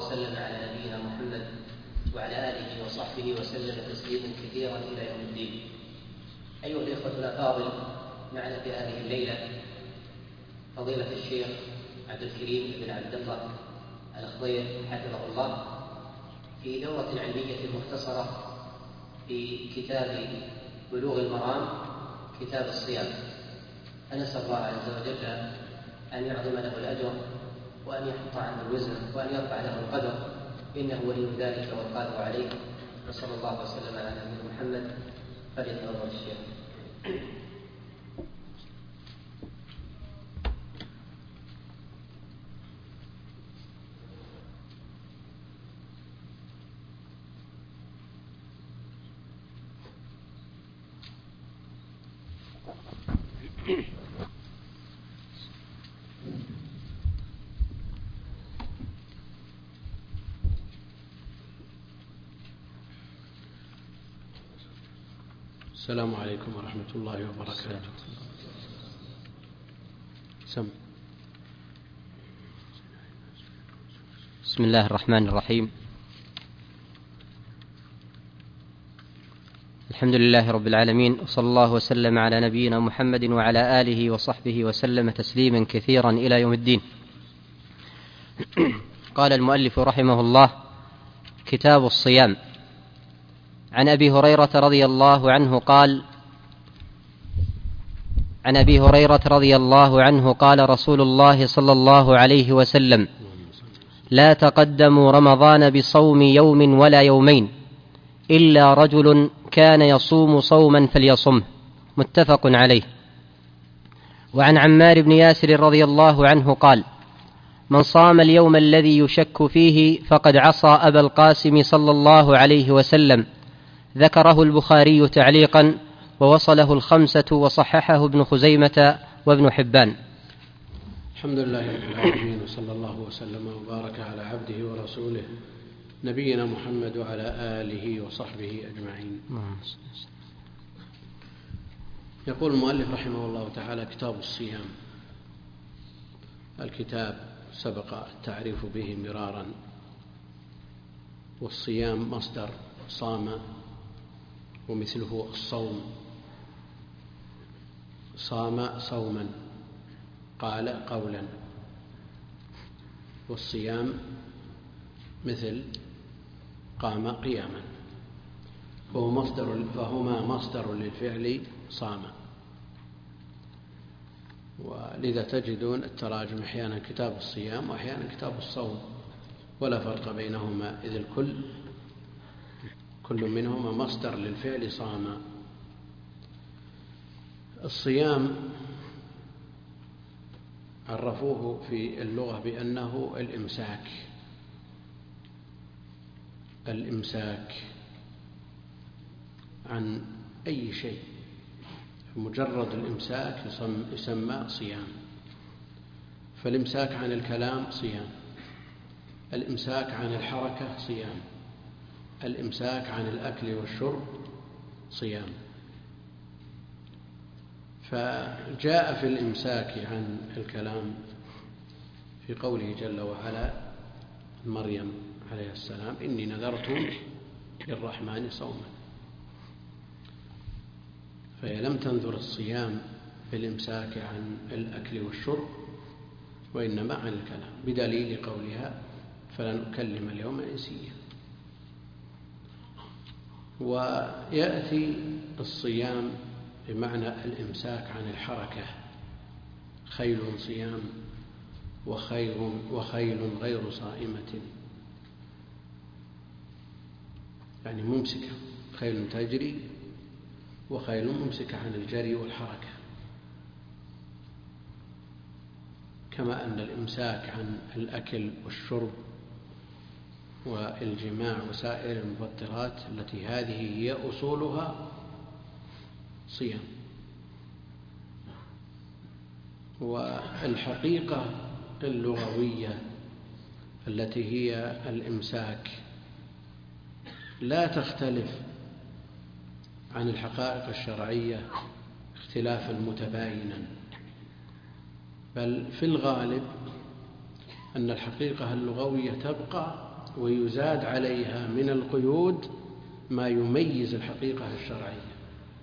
وسلم على نبينا محمد وعلى آله وصحبه وسلم تسليما كثيرا إلى يوم الدين. أيها الإخوة الأفاضل، معنا في هذه الليلة فضيلة الشيخ عبد الكريم بن عبد الله الخضير حفظه الله في دورة علمية مختصرة في كتاب بلوغ المرام، كتاب الصيام. فنسأل الله عز وجل أن يعظم له الأجر وأن يحط عنه الوزر وأن يرفع له القدر، إنه ولي ذلك والقادر عليه. وصلى الله وسلم على نبينا محمد. فليتفضل الشيخ. السلام عليكم ورحمة الله وبركاته. بسم الله الرحمن الرحيم. الحمد لله رب العالمين، وصلى الله وسلم على نبينا محمد وعلى آله وصحبه وسلم تسليما كثيرا إلى يوم الدين. قال المؤلف رحمه الله: كتاب الصيام. عن أبي هريرة رضي الله عنه قال: عن أبي هريرة رضي الله عنه قال رسول الله صلى الله عليه وسلم: لا تقدموا رمضان بصوم يوم ولا يومين إلا رجل كان يصوم صوما فليصمه. متفق عليه. وعن عمار بن ياسر رضي الله عنه قال: من صام اليوم الذي يشك فيه فقد عصى أبا القاسم صلى الله عليه وسلم. ذكره البخاري تعليقا، ووصله الخمسة وصححه ابن خزيمة وابن حبان. الحمد لله رب العالمين، وصلى الله وسلم وبارك على عبده ورسوله نبينا محمد وعلى آله وصحبه أجمعين. يقول المؤلف رحمه الله تعالى: كتاب الصيام. الكتاب سبق التعريف به مرارا، والصيام مصدر صام، ومثله الصوم، صام صوما، قال قولا. والصيام مثل قام قياما، فهما مصدر للفعل صام. ولذا تجدون التراجم أحيانا كتاب الصيام وأحيانا كتاب الصوم، ولا فرق بينهما، إذ كل منهما مصدر للفعل صام. الصيام عرفوه في اللغة بأنه الإمساك عن أي شيء. مجرد الإمساك يسمى صيام. فالإمساك عن الكلام صيام، الإمساك عن الحركة صيام، الإمساك عن الأكل والشرب صيام. فجاء في الإمساك عن الكلام في قوله جل وعلا: مريم عليه السلام: إني نذرت للرحمن صوما. فهي لم تنذر الصيام بالإمساك عن الأكل والشرب، وإنما عن الكلام، بدليل قولها: فلن أكلم اليوم إنسيا. ويأتي الصيام بمعنى الإمساك عن الحركة: خيل صيام وخيل غير صائمة، يعني ممسكة، خيل تجري وخيل ممسكة عن الجري والحركة. كما أن الإمساك عن الأكل والشرب والجماع وسائر المفطرات التي هذه هي أصولها صيام. والحقيقة اللغوية التي هي الإمساك لا تختلف عن الحقائق الشرعية اختلافا متباينا، بل في الغالب أن الحقيقة اللغوية تبقى ويزاد عليها من القيود ما يميز الحقيقة الشرعية.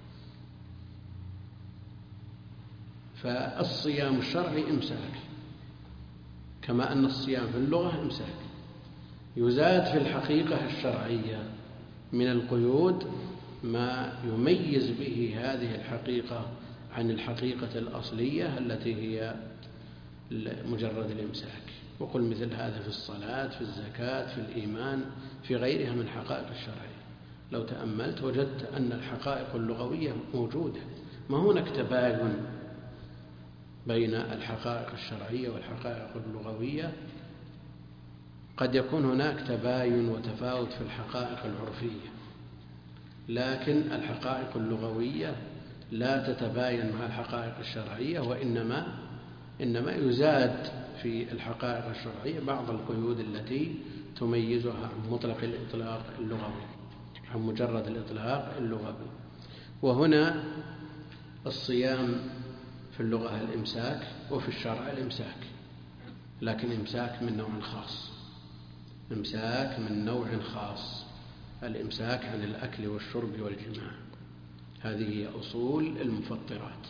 فالصيام الشرعي إمساك، كما أن الصيام في اللغة إمساك. يزاد في الحقيقة الشرعية من القيود ما يميز به هذه الحقيقة عن الحقيقة الأصلية التي هي مجرد الإمساك. وقل مثل هذا في الصلاة، في الزكاة، في الإيمان، في غيرها من حقائق الشرعية. لو تأملت وجدت أن الحقائق اللغوية موجودة، ما هناك تباين بين الحقائق الشرعية والحقائق اللغوية. قد يكون هناك تباين وتفاوت في الحقائق العرفية، لكن الحقائق اللغوية لا تتباين مع الحقائق الشرعية، وإنما يزاد في الحقائق الشرعية بعض القيود التي تميزها عن مطلق الإطلاق اللغوي، عن مجرد الإطلاق اللغوي. وهنا الصيام في اللغة الإمساك، وفي الشرع الإمساك، لكن إمساك من نوع خاص، إمساك من نوع خاص، الإمساك عن الأكل والشرب والجماع. هذه هي أصول المفطرات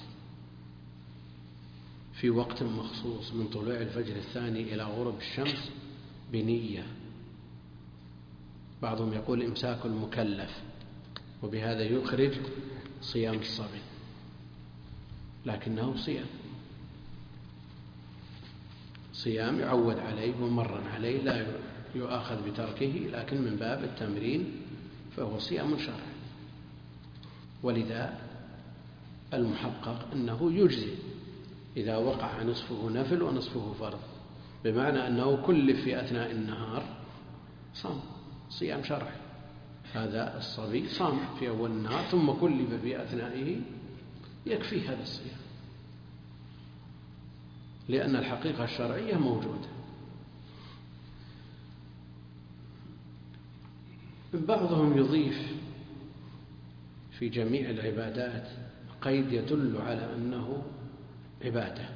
في وقت مخصوص من طلوع الفجر الثاني إلى غروب الشمس بنية. بعضهم يقول إمساك المكلف، وبهذا يخرج صيام الصبي، لكنه صيام يعود عليه ومرن عليه، لا يؤاخذ بتركه، لكن من باب التمرين فهو صيام شرعي. ولذا المحقق أنه يجزي إذا وقع نصفه نفل ونصفه فرض، بمعنى أنه كلف في أثناء النهار صام صيام شرعي. هذا الصبي صام في أول النهار ثم كلف في أثنائه، يكفي هذا الصيام، لأن الحقيقة الشرعية موجودة. بعضهم يضيف في جميع العبادات قيد يدل على أنه عبادة،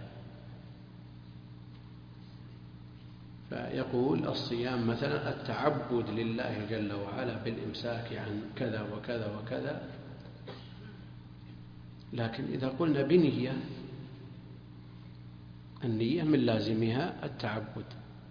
فيقول الصيام مثلا التعبد لله جل وعلا بالإمساك عن كذا وكذا وكذا. لكن إذا قلنا بنية، النية من لازمها التعبد.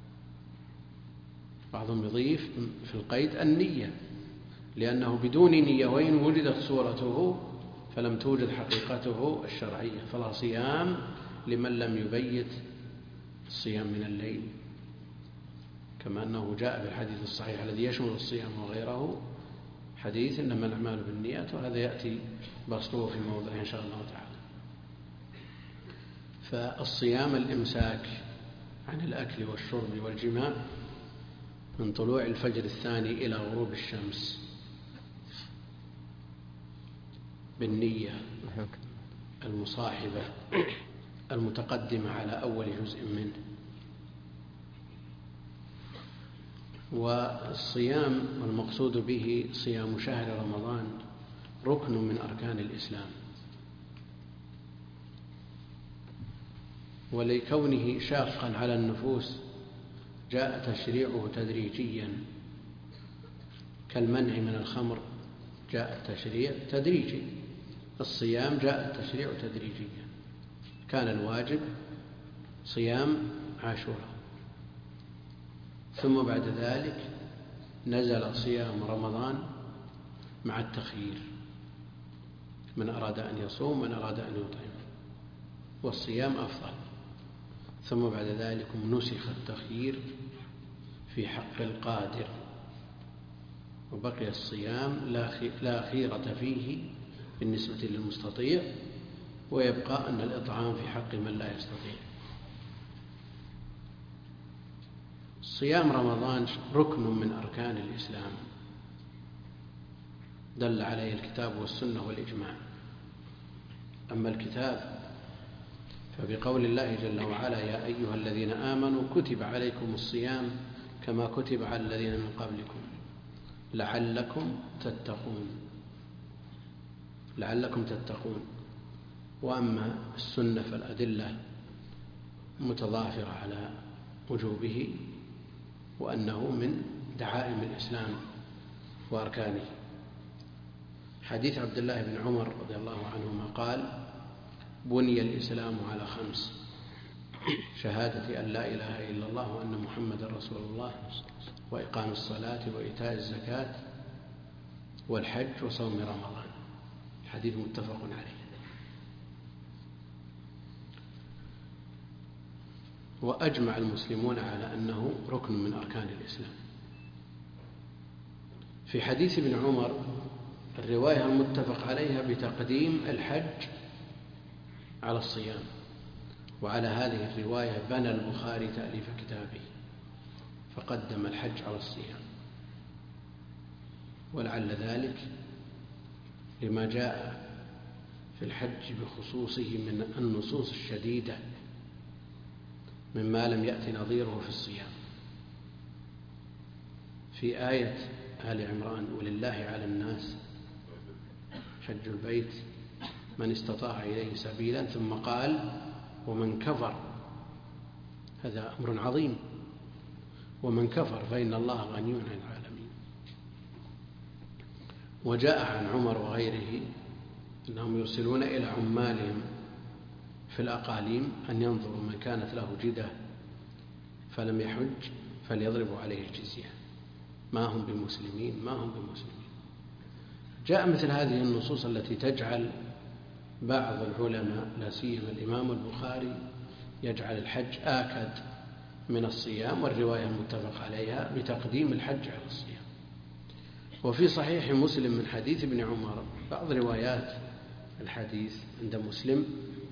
بعضهم يضيف في القيد النية، لأنه بدون نية وإن وجدت صورته فلم توجد حقيقته الشرعية، فلا صيام لمن لم يبيت الصيام من الليل، كما أنه جاء بالحديث الصحيح الذي يشمل الصيام وغيره، حديث إنما الأعمال بالنيات، وهذا يأتي بسطه في موضع إن شاء الله تعالى. فالصيام الإمساك عن الأكل والشرب والجماع من طلوع الفجر الثاني إلى غروب الشمس بالنية المصاحبة المتقدمة على أول جزء منه. والصيام والمقصود به صيام شهر رمضان ركن من أركان الإسلام، ولكونه شاقا على النفوس جاء تشريعه تدريجيا، كالمنع من الخمر جاء التشريع تدريجي، الصيام جاء التشريع تدريجيا. كان الواجب صيام عاشوراء، ثم بعد ذلك نزل صيام رمضان مع التخيير، من أراد أن يصوم من أراد أن يطعم، والصيام أفضل. ثم بعد ذلك نسخ التخيير في حق القادر، وبقي الصيام لا خيرة فيه بالنسبة للمستطيع، ويبقى أن الإطعام في حق من لا يستطيع. صيام رمضان ركن من أركان الإسلام دل عليه الكتاب والسنة والإجماع. أما الكتاب فبقول الله جل وعلا يا أيها الذين آمنوا كتب عليكم الصيام كما كتب على الذين من قبلكم لعلكم تتقون. وأما السنة فالأدلة متضافرة على وجوبه، وأنه من دعائم الإسلام وأركانه. حديث عبد الله بن عمر رضي الله عنهما قال: بني الإسلام على 5: شهادة أن لا إله إلا الله وأن محمد رسول الله، وإقام الصلاة وإيتاء الزكاة والحج وصوم رمضان. الحديث متفق عليه. وأجمع المسلمون على أنه ركن من أركان الإسلام. في حديث ابن عمر الرواية المتفق عليها بتقديم الحج على الصيام، وعلى هذه الرواية بنى البخاري تأليف كتابه فقدم الحج على الصيام، ولعل ذلك لما جاء في الحج بخصوصه من النصوص الشديدة مما لم يأتي نظيره في الصيام. في آية آل عمران: ولله على الناس حج البيت من استطاع إليه سبيلا، ثم قال: ومن كفر. هذا أمر عظيم. ومن كفر فإن الله غني عن العالمين. وجاء عن عمر وغيره أنهم يرسلون إلى عمالهم في الأقاليم أن ينظروا من كانت له جدة فلم يحج فليضربوا عليه الجزية، ما هم بمسلمين. جاء مثل هذه النصوص التي تجعل بعض العلماء لا سيما الإمام البخاري يجعل الحج آكد من الصيام، والرواية المتفق عليها بتقديم الحج على الصيام. وفي صحيح مسلم من حديث ابن عمر بعض روايات الحديث عند مسلم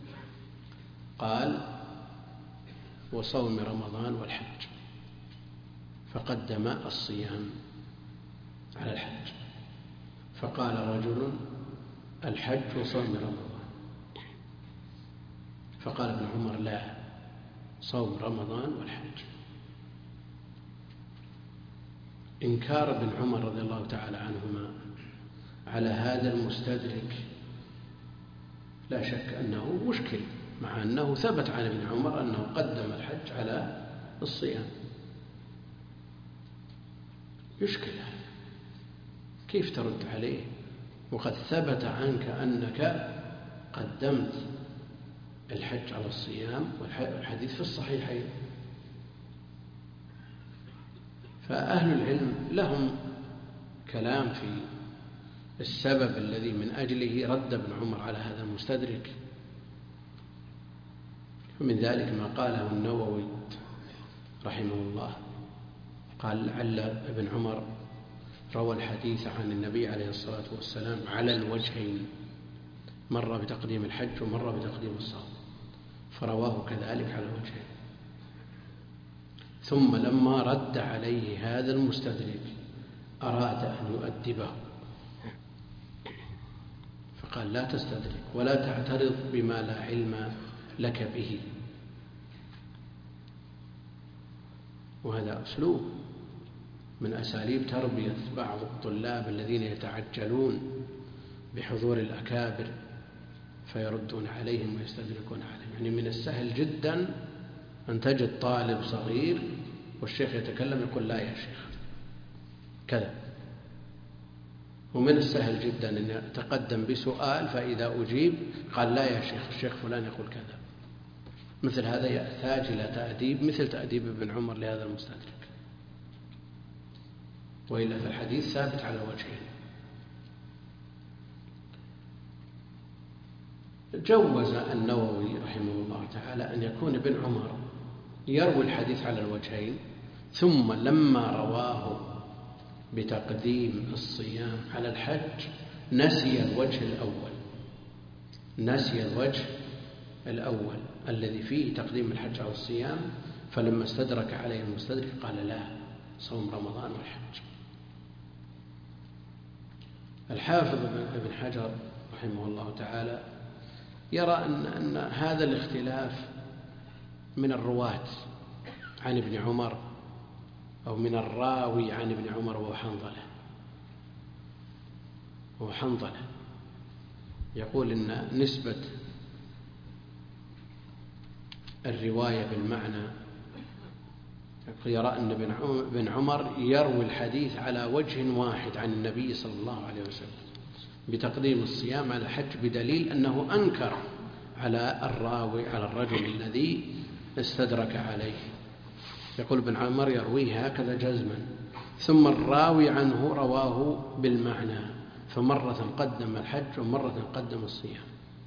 قال: وصوم رمضان والحج، فقدم الصيام على الحج. فقال رجل: الحج وصوم رمضان. فقال ابن عمر: لا، صوم رمضان والحج. إنكار ابن عمر رضي الله تعالى عنهما على هذا المستدرك لا شك أنه مشكل، مع أنه ثبت عن ابن عمر أنه قدم الحج على الصيام. يشكل هذا، كيف ترد عليه وقد ثبت عنك أنك قدمت الحج على الصيام والحديث في الصحيحين؟ فأهل العلم لهم كلام في السبب الذي من أجله رد ابن عمر على هذا المستدرك. ومن ذلك ما قاله النووي رحمه الله، قال: لعل ابن عمر روى الحديث عن النبي عليه الصلاة والسلام على الوجهين، مرة بتقديم الحج ومرة بتقديم الصوم، فرواه كذلك على الوجهين. ثم لما رد عليه هذا المستدرك أراد أن يؤدبه، فقال: لا تستدرك ولا تعترض بما لا علم لك به. وهذا أسلوب من أساليب تربية بعض الطلاب الذين يتعجلون بحضور الأكابر فيردون عليهم ويستدركون عليهم. يعني من السهل جدا أن تجد طالب صغير والشيخ يتكلم يقول: لا يا شيخ كذا. ومن السهل جدا أن يتقدم بسؤال فإذا أجيب قال: لا يا شيخ، الشيخ فلان يقول كذا. مثل هذا يحتاج إلى تأديب مثل تأديب ابن عمر لهذا المستدرك، وإلا فالحديث ثابت على وجهين. جوز النووي رحمه الله تعالى أن يكون ابن عمر يروي الحديث على الوجهين، ثم لما رواه بتقديم الصيام على الحج نسي الوجه الأول الذي فيه تقديم الحج على الصيام، فلما استدرك عليه المستدرك قال: لا، صوم رمضان والحج. الحافظ ابن حجر رحمه الله تعالى يرى أن هذا الاختلاف من الرواة عن ابن عمر أو من الراوي عن ابن عمر وهو حنظلة. يقول إن نسبة الرواية بالمعنى يرى أن ابن عمر يروي الحديث على وجه واحد عن النبي صلى الله عليه وسلم بتقديم الصيام على الحج، بدليل أنه أنكر على الراوي على الرجل الذي استدرك عليه. يقول ابن عمر يرويه هكذا جزما، ثم الراوي عنه رواه بالمعنى، فمرة قدم الحج ومرة قدم الصيام.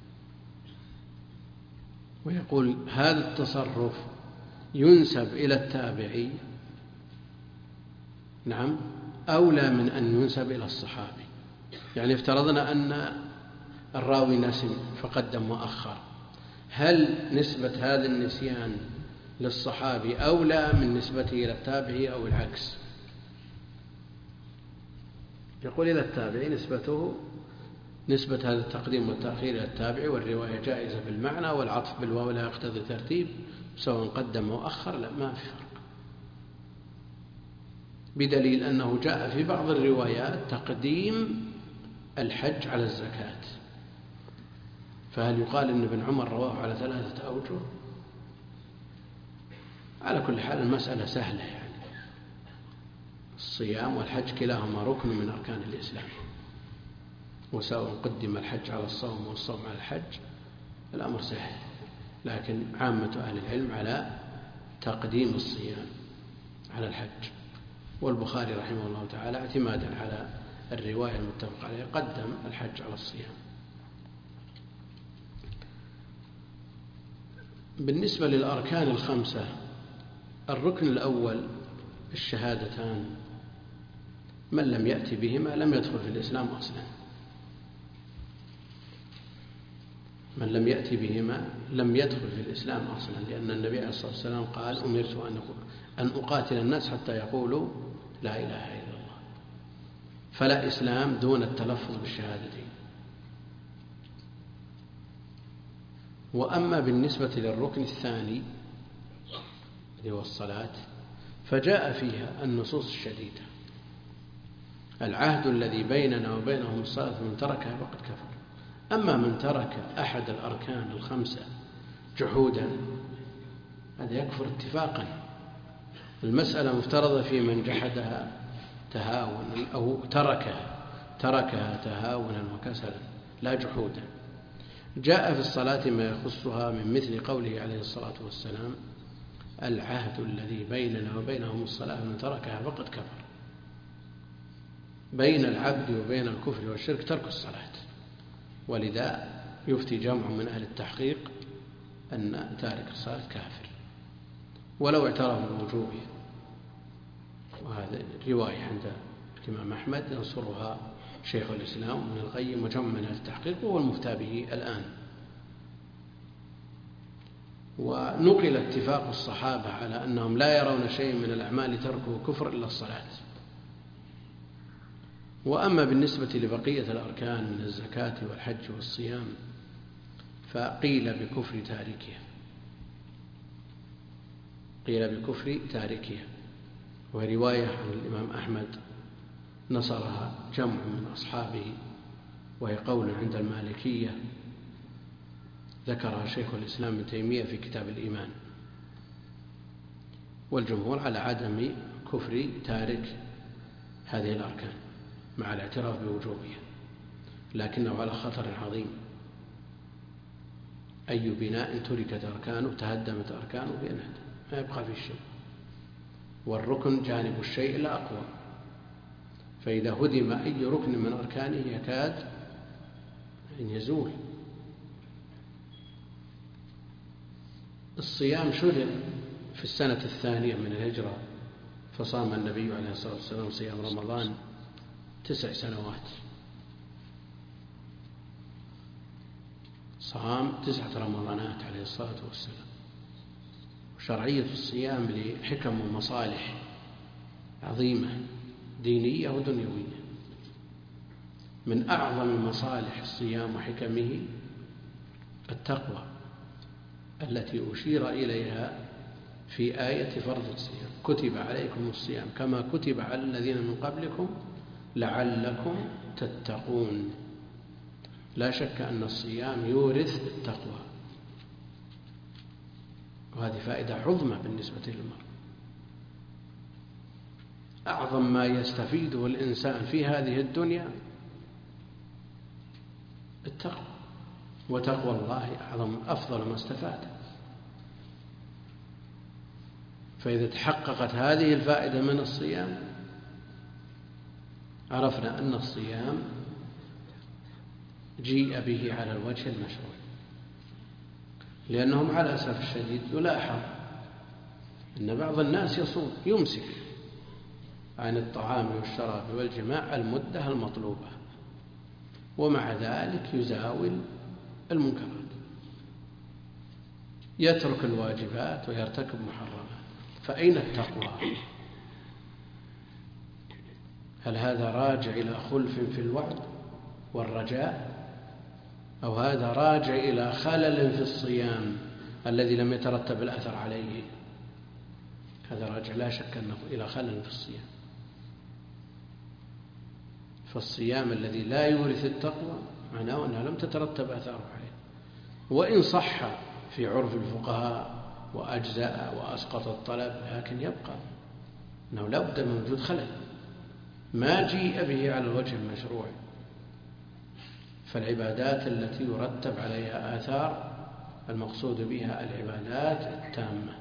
ويقول هذا التصرف ينسب إلى التابعي، نعم، أولى من أن ينسب إلى الصحابي. يعني افترضنا أن الراوي نسي فقدم وأخر، هل نسبة هذا النسيان للصحابي أولى من نسبته إلى التابعي أو العكس؟ يقول إلى التابعي، نسبة هذا التقديم والتأخير إلى التابعي، والرواية جائزة بالمعنى، والعطف بالواو لا يقتضي ترتيب، سواء قدم أو أخر لا، ما في فرق، بدليل أنه جاء في بعض الروايات تقديم الحج على الزكاة. فهل يقال أن ابن عمر رواه على 3 أوجه؟ على كل حال المسألة سهلة، يعني الصيام والحج كلاهما ركن من أركان الإسلام، وسواء قدم الحج على الصوم والصوم على الحج الأمر سهل، لكن عامة أهل العلم على تقديم الصيام على الحج. والبخاري رحمه الله تعالى اعتمادا على الرواية المتفق عليها قدم الحج على الصيام. بالنسبة للأركان ال5، الركن الأول الشهادتان، من لم يأتي بهما لم يدخل في الإسلام أصلا، من لم يأتي بهما لم يدخل في الإسلام أصلا، لأن النبي عليه الصلاة والسلام قال أمرت أن أقاتل الناس حتى يقولوا لا إله إلا الله، فلا إسلام دون التلفظ بالشهادتين. وأما بالنسبة للركن الثاني اللي هو الصلاة، فجاء فيها النصوص الشديدة، العهد الذي بيننا وبينهم الصلاة، من تركها فقد كفر. أما من ترك أحد الأركان ال5 جحودا هذا يكفر اتفاقا. المسألة مفترضة في من جحدها تهاونا أو تركها تهاونا وكسلا، لا جحودا. جاء في الصلاة ما يخصها من مثل قوله عليه الصلاة والسلام العهد الذي بيننا وبينهم الصلاة، من تركها فقد كفر. بين العبد وبين الكفر والشرك ترك الصلاة، ولذا يفتي جمع من أهل التحقيق أن تارك الصلاة كافر ولو اعترف بوجوبها. وهذا رواية عند الإمام أحمد ينصرها شيخ الإسلام ابن القيم وجمع من أهل التحقيق، وهو المفتى به الآن. ونقل اتفاق الصحابة على أنهم لا يرون شيء من الأعمال تركه كفر إلا الصلاة. وأما بالنسبة لبقية الأركان من الزكاة والحج والصيام فقيل بكفر تاركها، ورواية عن الإمام أحمد نصرها جمع من أصحابه، وهي قول عند المالكية ذكرها شيخ الإسلام ابن تيمية في كتاب الإيمان. والجمهور على عدم كفر تارك هذه الأركان مع الاعتراف بوجوبها، لكنه على خطر عظيم. أي بناء تركت أركانه تهدمت أركانه بأنهد، ما يبقى في شيء، والركن جانب الشيء لا أقوى، فإذا هدم أي ركن من أركانه يكاد أن يزول. الصيام شرع في السنة 2 من الهجرة، فصام النبي عليه الصلاة والسلام صيام رمضان 9 سنوات، صام 9 رمضانات عليه الصلاة والسلام. وشرعية الصيام لحكم ومصالح عظيمة دينية ودنيوية. من أعظم مصالح الصيام وحكمه التقوى التي أشير إليها في آية فرض الصيام، كتب عليكم الصيام كما كتب على الذين من قبلكم لعلكم تتقون. لا شك أن الصيام يورث التقوى، وهذه فائدة عظمى بالنسبة للمرء. أعظم ما يستفيده الإنسان في هذه الدنيا التقوى، وتقوى الله أفضل ما استفاد. فإذا تحققت هذه الفائدة من الصيام عرفنا أن الصيام جيء به على الوجه المشروع، لأنهم على الأسف الشديد يلاحظ أن بعض الناس يصوم يمسك عن الطعام والشراب والجماع المدة المطلوبة، ومع ذلك يزاول المنكرات، يترك الواجبات ويرتكب محرمات. فأين التقوى؟ هل هذا راجع إلى خلف في الوعد والرجاء، أو هذا راجع إلى خلل في الصيام الذي لم يترتب الأثر عليه؟ هذا راجع لا شك أنه إلى خلل في الصيام. فالصيام الذي لا يورث التقوى معناه أنها لم تترتب أثاره عليه، وإن صح في عرف الفقهاء وأجزاء وأسقط الطلب، لكن يبقى أنه لا بد من وجود خلل ما جيء به على الوجه المشروع. فالعبادات التي يرتب عليها آثار المقصود بها العبادات التامة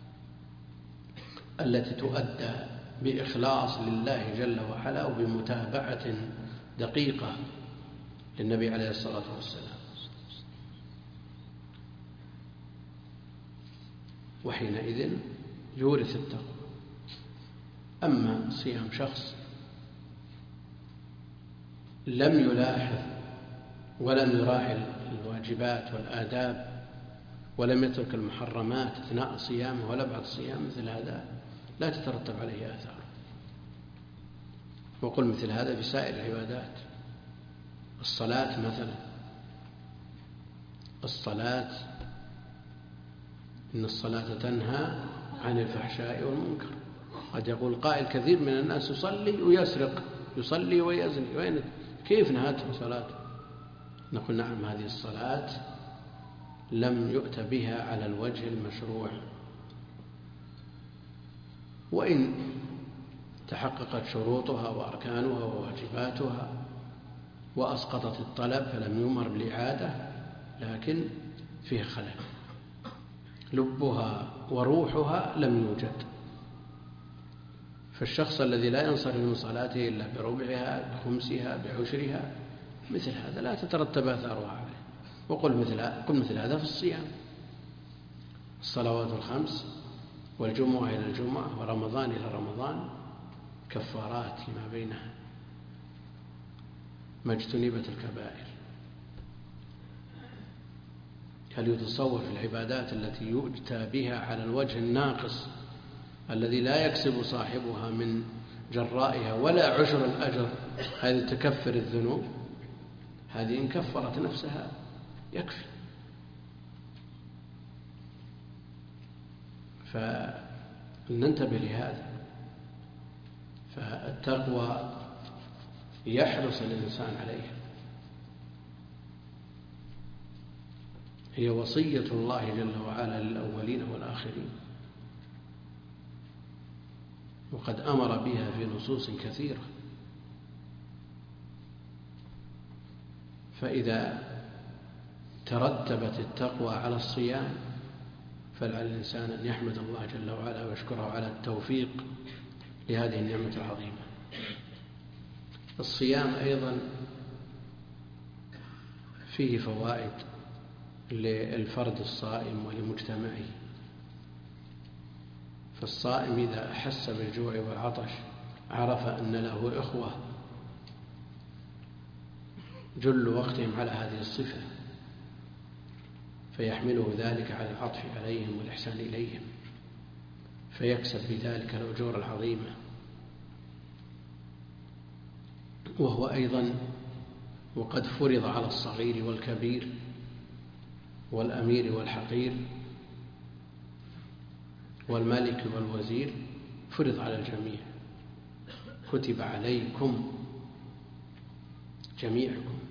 التي تؤدى بإخلاص لله جل وعلا وبمتابعة دقيقة للنبي عليه الصلاة والسلام. وحينئذ يورث التقوى. أما صيام شخص لم يلاحظ ولم يراعي الواجبات والآداب ولم يترك المحرمات أثناء صيامه ولا بعد صيام، مثل هذا لا تترتب عليه آثار. وقل مثل هذا في سائر العبادات. الصلاة مثلا، الصلاة إن الصلاة تنهى عن الفحشاء والمنكر. قد يقول قائل كثير من الناس يصلي ويسرق، يصلي ويزني، وين كيف نهته صلاته؟ نقول نعم، هذه الصلاة لم يؤت بها على الوجه المشروع، وإن تحققت شروطها وأركانها وواجباتها وأسقطت الطلب فلم يؤمر بالإعادة، لكن فيها خلل، لبها وروحها لم يوجد. فالشخص الذي لا ينصرف من صلاته إلا بربعها بخمسها بعشرها، مثل هذا لا تترتب آثارها عليه. وقل مثل هذا في الصيام. الصلوات الخمس والجمعة إلى الجمعة ورمضان إلى رمضان كفارات لما بينها ما اجتنبت الكبائر. هل يتصور في العبادات التي يؤتى بها على الوجه الناقص الذي لا يكسب صاحبها من جرائها ولا عشر الأجر هذه تكفر الذنوب؟ هذه إن كفرت نفسها يكفي. فلننتبه لهذا. فالتقوى يحرص الإنسان عليها، هي وصية الله جل وعلا للأولين والآخرين، وقد أمر بها في نصوص كثيرة. فإذا ترتبت التقوى على الصيام فلعل الإنسان أن يحمد الله جل وعلا ويشكره على التوفيق لهذه النعمة العظيمة. الصيام أيضا فيه فوائد للفرد الصائم ولمجتمعه. فالصائم إذا أحس بالجوع والعطش عرف أن له إخوة جل وقتهم على هذه الصفة، فيحمله ذلك على العطف عليهم والإحسان إليهم، فيكسب بذلك الأجور العظيمة. وهو أيضا وقد فرض على الصغير والكبير والأمير والحقير والملك والوزير، فرض على الجميع، كتب عليكم جميعكم.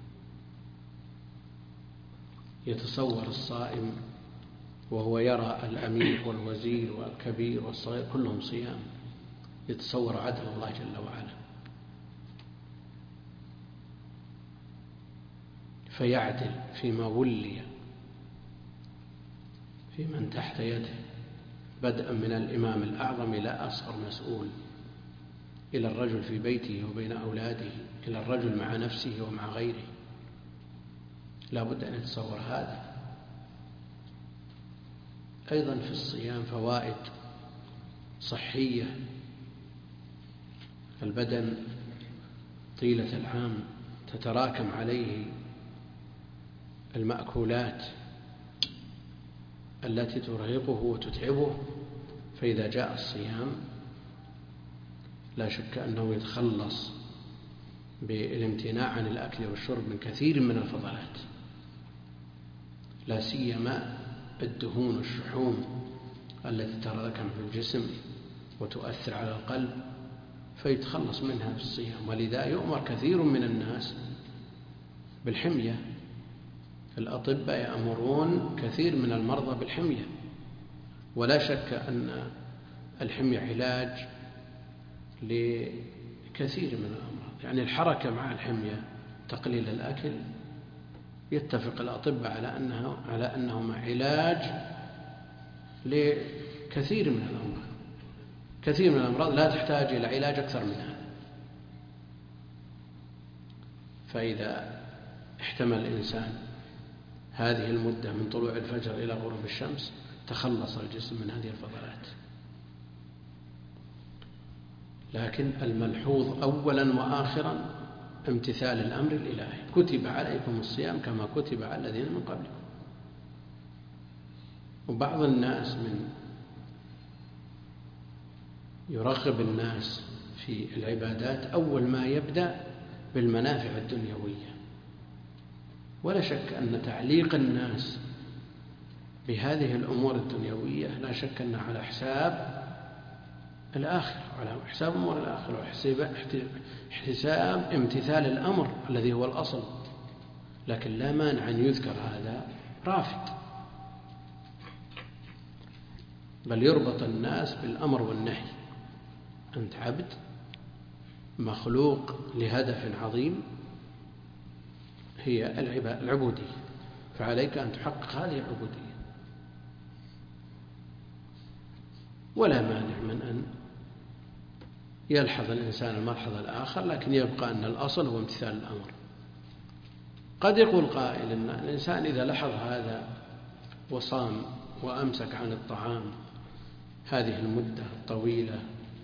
يتصور الصائم وهو يرى الأمير والوزير والكبير والصغير كلهم صيام، يتصور عدل الله جل وعلا، فيعدل فيما ولي في من تحت يده، بدءا من الإمام الأعظم إلى أصغر مسؤول، إلى الرجل في بيته وبين أولاده، إلى الرجل مع نفسه ومع غيره. لا بد أن يتصور هذا. أيضا في الصيام فوائد صحية. البدن طيلة العام تتراكم عليه المأكولات التي ترهقه وتتعبه، فإذا جاء الصيام لا شك أنه يتخلص بالامتناع عن الأكل والشرب من كثير من الفضلات، لا سيما الدهون والشحوم التي تتراكم في الجسم وتؤثر على القلب، فيتخلص منها في الصيام. ولذا يؤمر كثير من الناس بالحمية. الأطباء يأمرون كثير من المرضى بالحمية، ولا شك أن الحمية علاج لكثير من الأمراض. يعني الحركة مع الحمية، تقليل الأكل، يتفق الأطباء على أنهما علاج لكثير من الأمراض. كثير من الأمراض لا تحتاج إلى علاج أكثر منها. فإذا احتمل الإنسان هذه المدة من طلوع الفجر إلى غروب الشمس تخلص الجسم من هذه الفضلات. لكن الملحوظ أولا وآخرا امتثال الأمر الإلهي. كتب عليكم الصيام كما كتب على الذين من قبلكم. وبعض الناس من يرغب الناس في العبادات أول ما يبدأ بالمنافع الدنيوية، ولا شك أن تعليق الناس بهذه الأمور الدنيوية لا شك أنها على حساب الآخرة، على حساب أمور الآخرة، وحساب امتثال الأمر الذي هو الأصل. لكن لا مانع أن يذكر هذا رافد، بل يربط الناس بالأمر والنهي. أنت عبد مخلوق لهدف عظيم هي العبودية، فعليك أن تحقق هذه العبودية. ولا مانع من أن يلحظ الإنسان الملحظ الآخر، لكن يبقى أن الأصل هو امتثال الأمر. قد يقول قائل أن الإنسان إذا لاحظ هذا وصام وأمسك عن الطعام هذه المدة الطويلة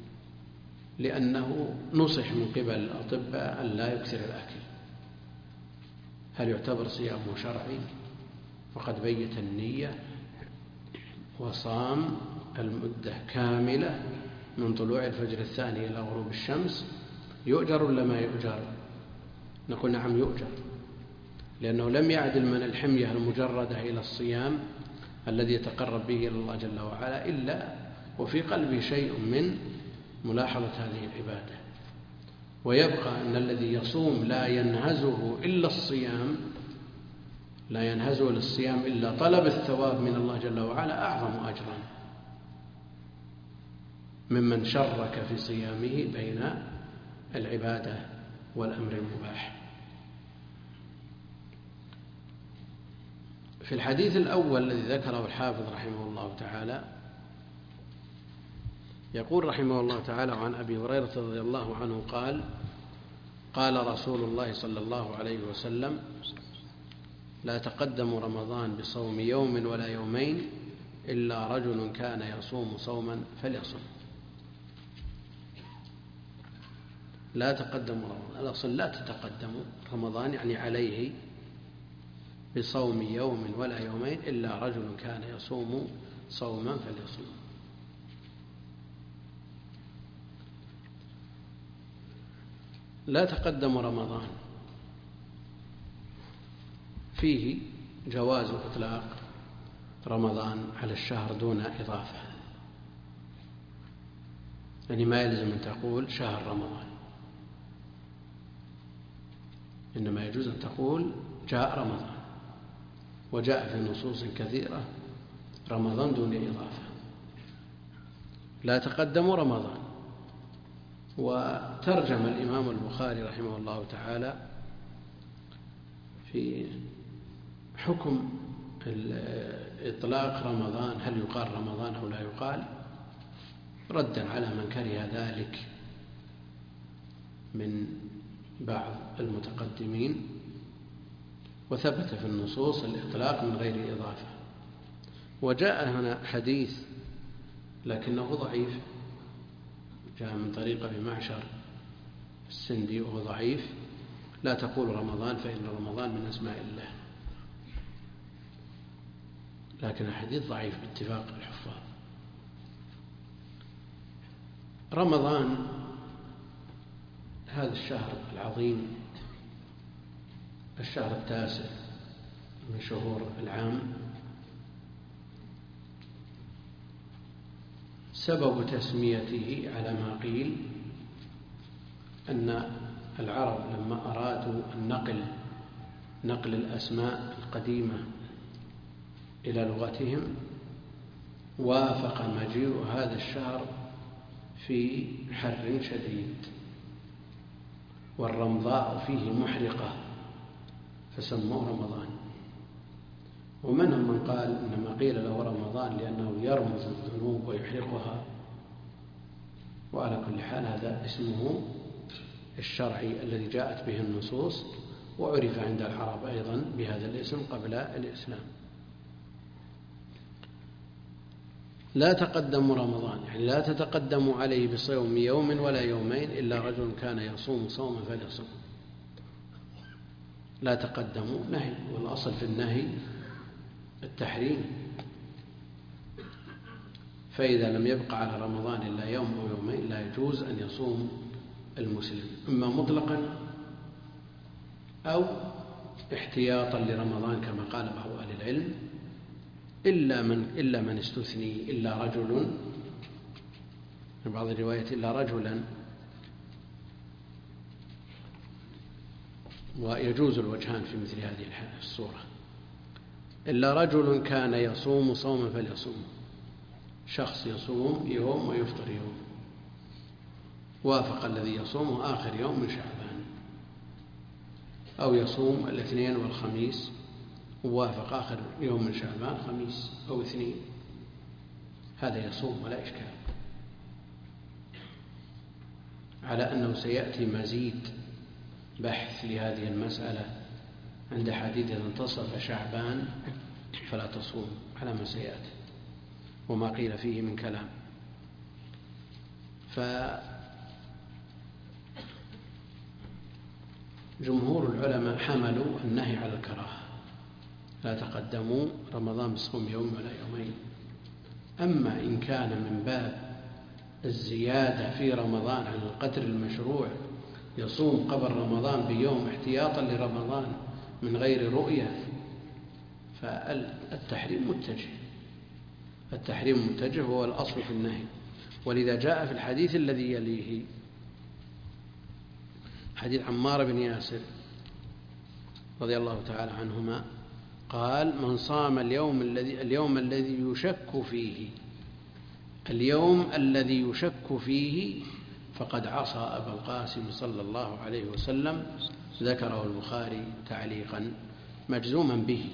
لأنه نصح من قبل الأطباء أن لا يكثر الأكل، هل يعتبر صيامه شرعي؟ وقد بيت النية وصام المدة كاملة من طلوع الفجر الثاني إلى غروب الشمس، يؤجر ولا ما يؤجر؟ نقول نعم يؤجر، لأنه لم يعدل من الحمية المجردة إلى الصيام الذي يتقرب به إلى الله جل وعلا إلا وفي قلبه شيء من ملاحظة هذه العبادة. ويبقى أن الذي يصوم لا ينهزه إلا الصيام، لا ينهزه للصيام إلا طلب الثواب من الله جل وعلا، أعظم أجرا ممن شرك في صيامه بين العبادة والأمر المباح. في الحديث الأول الذي ذكره الحافظ رحمه الله تعالى يقول رحمه الله تعالى: عن أبي هريرة رضي الله عنه قال: قال رسول الله صلى الله عليه وسلم: لا تقدموا رمضان بصوم يوم ولا يومين إلا رجل كان يصوم صوما فليصم. لا تقدموا رمضان، الأصل لا تتقدموا رمضان يعني عليه بصوم يوم ولا يومين إلا رجل كان يصوم صوما فليصم. لا تقدم رمضان فيه جواز إطلاق رمضان على الشهر دون إضافة، يعني ما يلزم أن تقول شهر رمضان، إنما يجوز أن تقول جاء رمضان، وجاء في نصوص كثيرة رمضان دون إضافة. لا تقدموا رمضان وترجم الإمام البخاري رحمه الله تعالى في حكم إطلاق رمضان، هل يقال رمضان أو لا يقال، ردا على من كره ذلك من بعض المتقدمين. وثبت في النصوص الإطلاق من غير إضافة. وجاء هنا حديث لكنه ضعيف، جاء من طريق أبي معشر السندي وهو ضعيف: لا تقول رمضان فإن رمضان من أسماء الله. لكن الحديث ضعيف باتفاق الحفاظ. رمضان هذا الشهر العظيم، الشهر التاسع من شهور العام، سبب تسميته على ما قيل أن العرب لما أرادوا نقل الأسماء القديمة إلى لغتهم وافق مجيء هذا الشهر في حر شديد والرمضاء فيه محرقة فسموه رمضان. ومنهم من قال إنما قيل له رمضان لأنه يرمز الذنوب ويحرقها. وعلى كل حال هذا اسمه الشرعي الذي جاءت به النصوص، وعرف عند العرب أيضا بهذا الاسم قبل الإسلام. لا تقدم رمضان يعني لا تتقدم عليه بصوم يوم ولا يومين إلا رجل كان يصوم صوما فليصوم. لا تقدموا نهي، والأصل في النهي التحريم. فإذا لم يبقى على رمضان إلا يوم أو يومين لا يجوز أن يصوم المسلم، إما مطلقا أو احتياطا لرمضان كما قال بعض أهل العلم، إلا من استثني، إلا رجل، في بعض الروايات إلا رجلا. ويجوز الوجهان في مثل هذه الصورة. إلا رجل كان يصوم صوما فليصوم، شخص يصوم يوم ويفطر يوم، وافق الذي يصومه آخر يوم من شعبان، أو يصوم الاثنين والخميس ووافق آخر يوم من شعبان خميس أو اثنين، هذا يصوم ولا إشكال. على أنه سيأتي مزيد بحث لهذه المسألة عند حديث انتصف شعبان فلا تصوم، على ما سيأتي وما قيل فيه من كلام. فجمهور العلماء حملوا النهي على الكراهة، لا تقدموا رمضان بصوم يوم ولا يومين. أما إن كان من باب الزيادة في رمضان على القدر المشروع، يصوم قبل رمضان بيوم احتياطا لرمضان من غير رؤية، فالتحريم متجه. التحريم متجه هو الأصل في النهي. ولذا جاء في الحديث الذي يليه حديث عمار بن ياسر رضي الله تعالى عنهما قال: من صام اليوم الذي يشك فيه فقد عصى أبا القاسم صلى الله عليه وسلم. ذكره البخاري تعليقا مجزوما به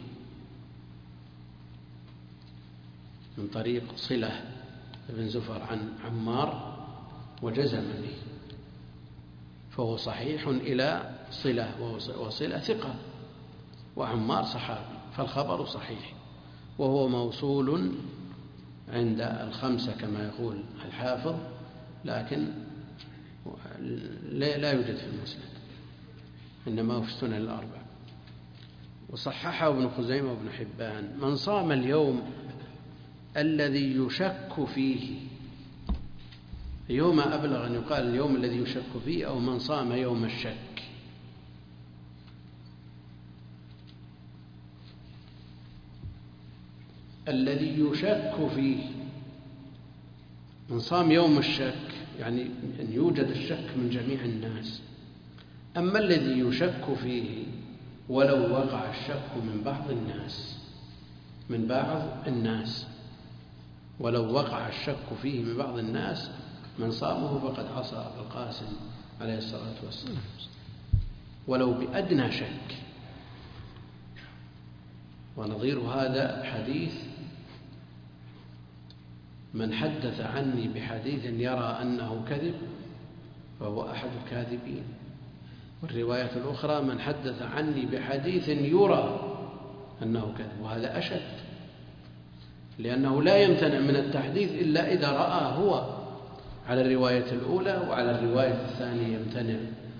من طريق صلة بن زفر عن عمار وجزم به، فهو صحيح إلى صلة، وصلة ثقة وعمار صحابي، فالخبر صحيح، وهو موصول عند الخمسة كما يقول الحافظ، لكن لا يوجد في المسند، إنما هو في السنن الأربع. وصححه ابن خزيمة وابن حبان: من صام اليوم الذي يشك فيه، يوم أبلغ أن يقال اليوم الذي يشك فيه، أو من صام يوم الشك. الذي يشك فيه، من صام يوم الشك يعني أن يوجد الشك من جميع الناس. أما الذي يشك فيه ولو وقع الشك من بعض الناس، ولو وقع الشك فيه من بعض الناس من صامه فقد عصى أبا القاسم عليه الصلاة والسلام ولو بأدنى شك. ونظير هذا حديث من حدث عني بحديث يرى أنه كذب فهو أحد الكاذبين. والرواية الأخرى من حدث عني بحديث يرى أنه كذب، وهذا أشد، لأنه لا يمتنع من التحديث إلا إذا رأى هو. على الرواية الأولى وعلى الرواية الثانية يمتنع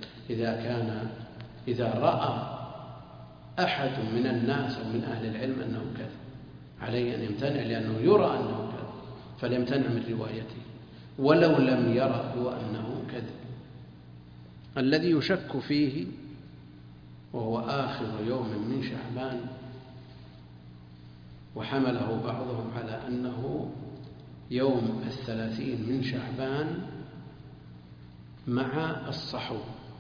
إذا رأى أحد من الناس أو من أهل العلم أنه كذب، عليه أن يمتنع لأنه يرى أنه كذب فليمتنع من روايته ولو لم يرى هو أنه كذب. الذي يشك فيه وهو آخر يوم من شعبان، وحمله بعضهم على أنه يوم 30 من شعبان مع الصحو،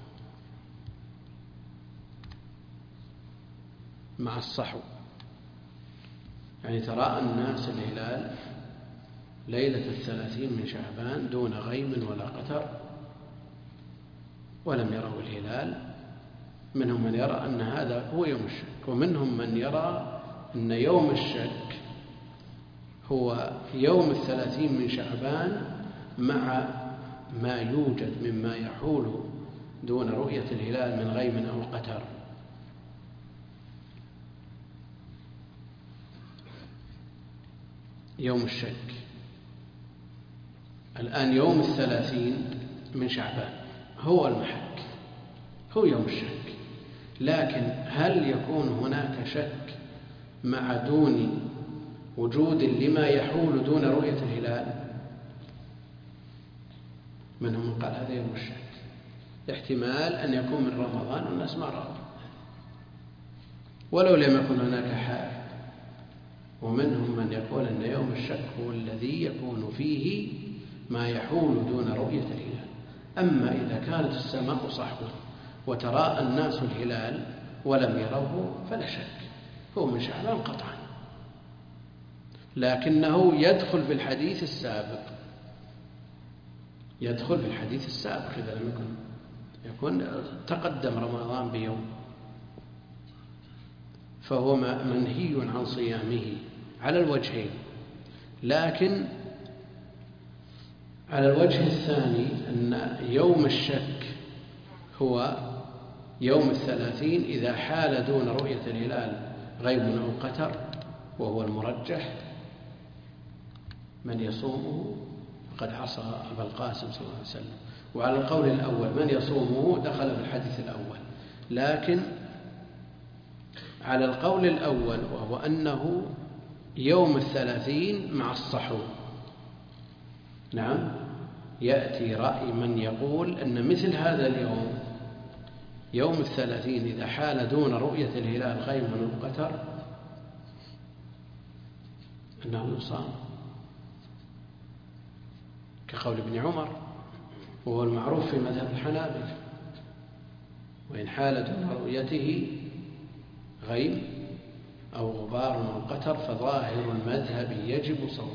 يعني تراءى الناس الهلال ليلة 30 من شعبان دون غيم ولا قتر ولم يروا الهلال. منهم من يرى أن هذا هو يوم الشك، ومنهم من يرى أن يوم الشك هو يوم 30 من شعبان مع ما يوجد مما يحول دون رؤية الهلال من غيم أو قتر. يوم الشك الآن يوم 30 من شعبان هو المحك، هو يوم الشك، لكن هل يكون هناك شك مع دون وجود لما يحول دون رؤية الهلال؟ منهم من قال هذا يوم الشك، احتمال أن يكون من رمضان والناس ما رأوا ولو لم يكن هناك حال. ومنهم من يقول أن يوم الشك هو الذي يكون فيه ما يحول دون رؤية الهلال. أما إذا كانت السماء صحوة وتراءى الناس الهلال ولم يروه فلا شك هو من شعبان قطعا، لكنه يدخل في الحديث السابق إذا لم يكن تقدم رمضان بيوم، فهو منهي عن صيامه على الوجهين. لكن على الوجه الثاني أن يوم الشك هو يوم 30 إذا حال دون رؤية الهلال غيم أو قتر، وهو المرجح. من يصومه فقد عصى أبا القاسم صلى الله عليه وسلم. وعلى القول الأول من يصومه دخل في الحديث الأول، لكن على القول الأول وهو أنه يوم 30 مع الصحو، نعم، يأتي رأي من يقول أن مثل هذا اليوم يوم 30 إذا حال دون رؤية الهلال غيم أو قتر أنه يصام، كقول ابن عمر وهو المعروف في مذهب الحنابلة، وإن حال دون رؤيته غيم أو غبار أو قتر فظاهر المذهب يجب صومه،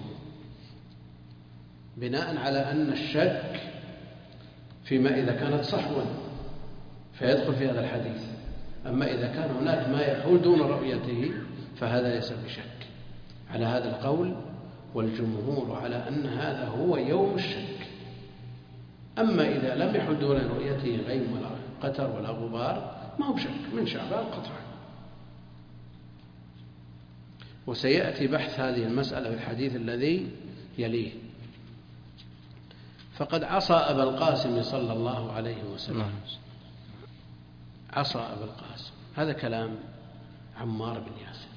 بناء على أن الشك فيما إذا كانت صحوا فيدخل في هذا الحديث. أما إذا كان هناك ما يحول دون رؤيته فهذا ليس بشك، على هذا القول. والجمهور على أن هذا هو يوم الشك. أما إذا لم يحل دون رؤيته غيم ولا قتر ولا غبار ما هو بشك، من شعبان قطعا. وسيأتي بحث هذه المسألة في الحديث الذي يليه. فقد عصى أبا القاسم صلى الله عليه وسلم، عصى أبا القاسم، هذا كلام عمار بن ياسر،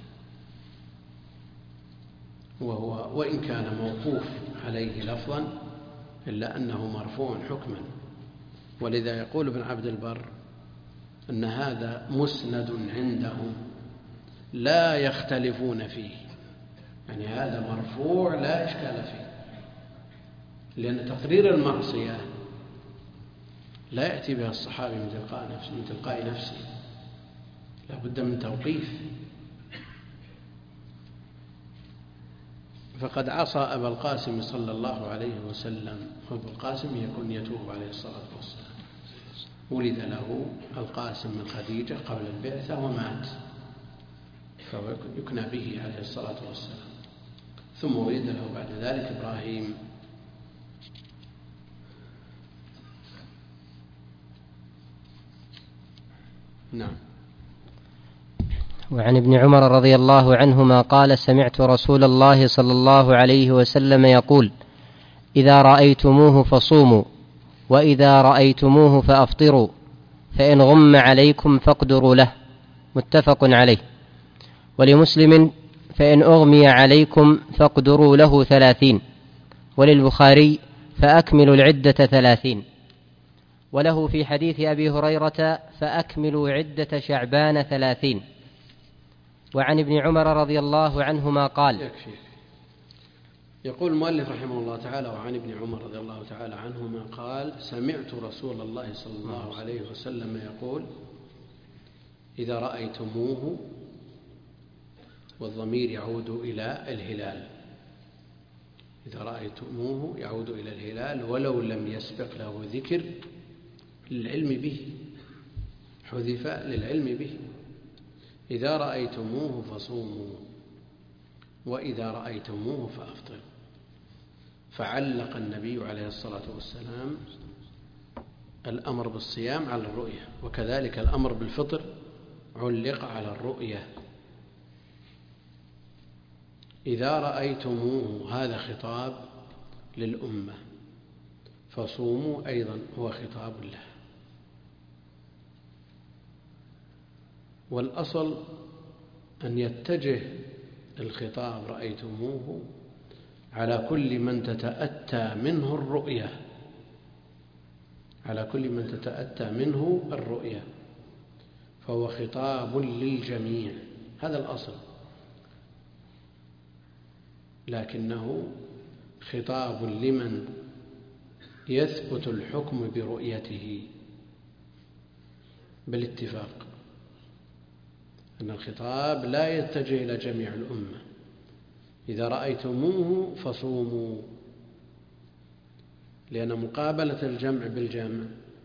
وهو وإن كان موقوف عليه لفظا إلا أنه مرفوع حكما. ولذا يقول ابن عبد البر أن هذا مسند عندهم لا يختلفون فيه، يعني هذا مرفوع لا إشكال فيه، لأن تقرير المعصية لا يأتي بها الصحابي من تلقاء نفسه، لا بد من توقيف. فقد عصى أبا القاسم صلى الله عليه وسلم، وأبو القاسم هي كنيته عليه الصلاة والسلام. ولد له القاسم من خديجة قبل البعثة ومات، فهو يكنى به عليه الصلاة والسلام. ثم ولد له بعد ذلك إبراهيم. نعم. وعن ابن عمر رضي الله عنهما قال: سمعت رسول الله صلى الله عليه وسلم يقول: إذا رأيتموه فصوموا، وإذا رأيتموه فأفطروا، فإن غم عليكم فاقدروا له. متفق عليه. ولمسلم: فإن أغمي عليكم فاقدروا له 30. وللبخاري: فأكملوا العدة 30. وله في حديث أبي هريرة: فأكملوا عدة شعبان 30. وعن ابن عمر رضي الله عنهما قال: يكفي. يقول المؤلف رحمه الله تعالى: وعن ابن عمر رضي الله تعالى عنهما قال: سمعت رسول الله صلى الله عليه وسلم يقول: إذا رأيتموه، والضمير يعود إلى الهلال، إذا رأيتموه يعود إلى الهلال ولو لم يسبق له ذكر للعلم به، حذف للعلم به. إذا رأيتموه فصوموا، وإذا رأيتموه فأفطروا. فعلق النبي عليه الصلاة والسلام الأمر بالصيام على الرؤية، وكذلك الأمر بالفطر علق على الرؤية. إذا رأيتموه هذا خطاب للأمة، فصوموا أيضا هو خطاب له. والأصل أن يتجه الخطاب رأيتموه على كل من تتأتى منه الرؤية، على كل من تتأتى منه الرؤية، فهو خطاب للجميع، هذا الأصل، لكنه خطاب لمن يثبت الحكم برؤيته بالاتفاق، أن الخطاب لا يتجه إلى جميع الأمة. إذا رأيتموه فصوموا، لأن مقابلة الجمع بالجمع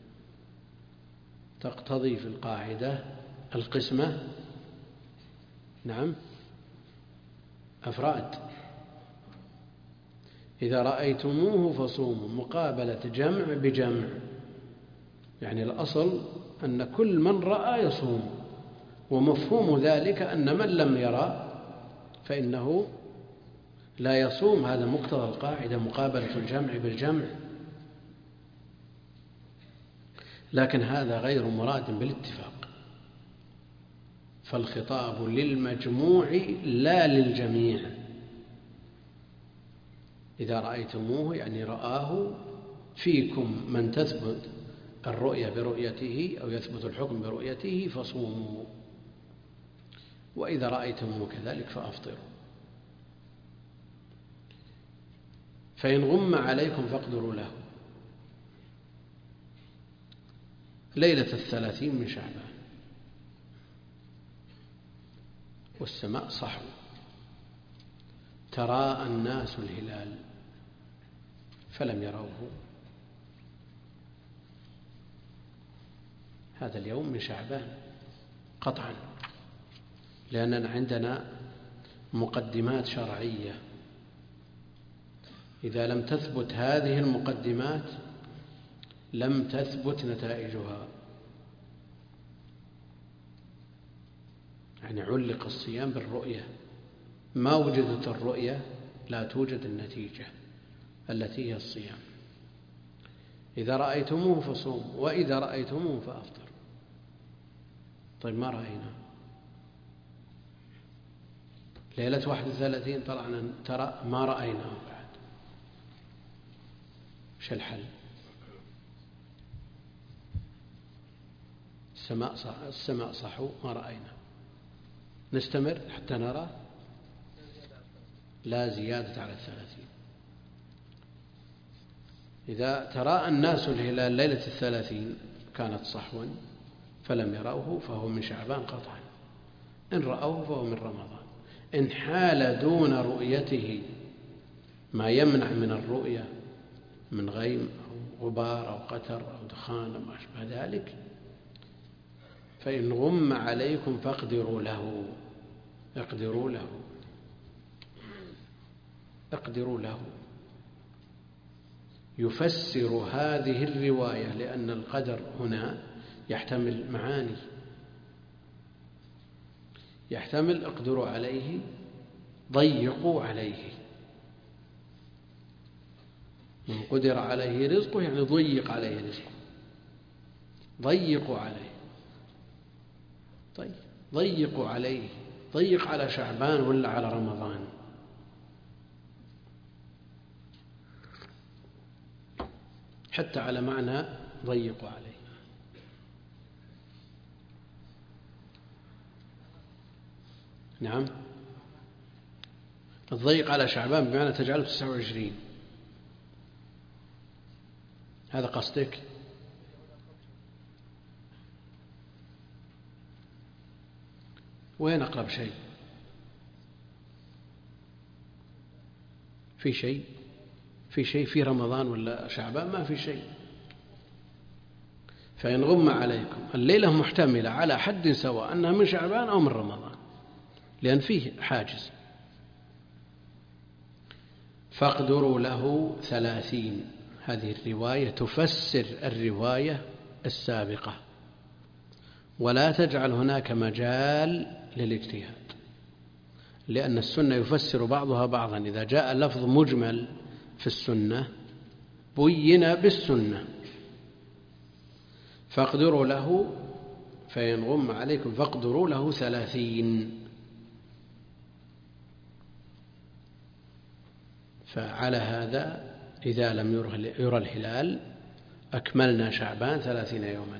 تقتضي في القاعدة القسمة، نعم، أفراد. إذا رأيتموه فصوموا مقابلة جمع بجمع، يعني الأصل أن كل من رأى يصوم، ومفهوم ذلك أن من لم يرى فإنه لا يصوم، هذا مقتضى القاعدة مقابلة الجمع بالجمع. لكن هذا غير مراد بالاتفاق، فالخطاب للمجموع لا للجميع. إذا رأيتموه يعني رآه فيكم من تثبت الرؤية برؤيته أو يثبت الحكم برؤيته فصوموا، وإذا رأيتموه كذلك فأفطروا. فإن غم عليكم فاقدروا له. ليلة 30 من شعبان، والسماء صحو، تراءى الناس الهلال فلم يروه. هذا اليوم من شعبان قطعا، لأننا عندنا مقدمات شرعية، إذا لم تثبت هذه المقدمات لم تثبت نتائجها. يعني علق الصيام بالرؤية، ما وجدت الرؤية لا توجد النتيجة التي هي الصيام. إذا رأيتموه فصوموا، وإذا رأيتموه فأفطروا. طيب ما رأينا ليلة 31 طلعنا ترى ما رأيناه بعد، وش الحل؟ السماء صحو ما رأينا، نستمر حتى نرى؟ لا زيادة على 30. إذا تراءى الناس الهلال ليلة 30 كانت صحوا فلم يروه فهو من شعبان قطعا، إن رأوه فهو من رمضان. إن حال دون رؤيته ما يمنع من الرؤية من غيم أو غبار أو قتر أو دخان أو ما أشبه ذلك، فإن غم عليكم فاقدروا له. اقدروا له، اقدروا له. يفسر هذه الرواية، لأن القدر هنا يحتمل معاني، يحتمل اقدروا عليه، ضيقوا عليه. من قدر عليه رزقه يعني ضيق عليه رزقه، ضيقوا عليه. طيب ضيقوا عليه، ضيق على شعبان ولا على رمضان؟ حتى على معنى ضيقوا عليه. نعم، الضيق على شعبان بمعنى تجعله 29، هذا قصدك؟ وين أقرب شيء؟ في شيء؟ في شيء في رمضان ولا شعبان؟ ما في شيء. فإن غم عليكم، الليلة محتملة على حد سواء أنها من شعبان أو من رمضان، لأن فيه حاجز. فاقدروا له 30. هذه الرواية تفسر الرواية السابقة، ولا تجعل هناك مجال للاجتهاد، لأن السنة يفسر بعضها بعضا. إذا جاء لفظ مجمل في السنة بين بالسنة. فاقدروا له، فإن غم عليكم فاقدروا له 30. فعلى هذا إذا لم يرى الهلال أكملنا شعبان 30 يوما.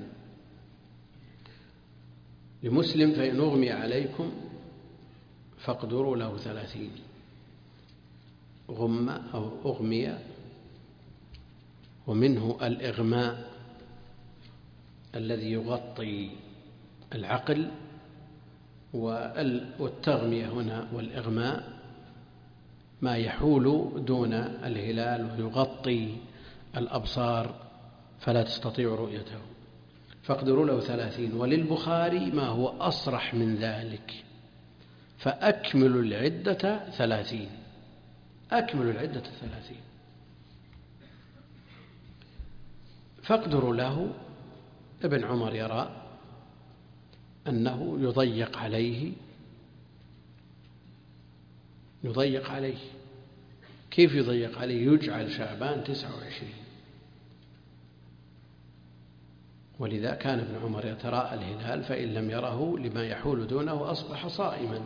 لمسلم فإن أغمي عليكم فاقدروا له 30. غم أو أغمي، ومنه الإغماء الذي يغطي العقل، والتغمية هنا والإغماء ما يحول دون الهلال ويغطي الأبصار فلا تستطيع رؤيته. فاقدروا له 30. وللبخاري ما هو أصرح من ذلك، فأكملوا العدة 30. أكملوا العدة 30. فاقدروا له. ابن عمر يرى أنه يضيق عليه. يضيق عليه. كيف يضيق عليه؟ يجعل شعبان 29. ولذا كان ابن عمر يتراءى الهلال، فإن لم يره لما يحول دونه أصبح صائما.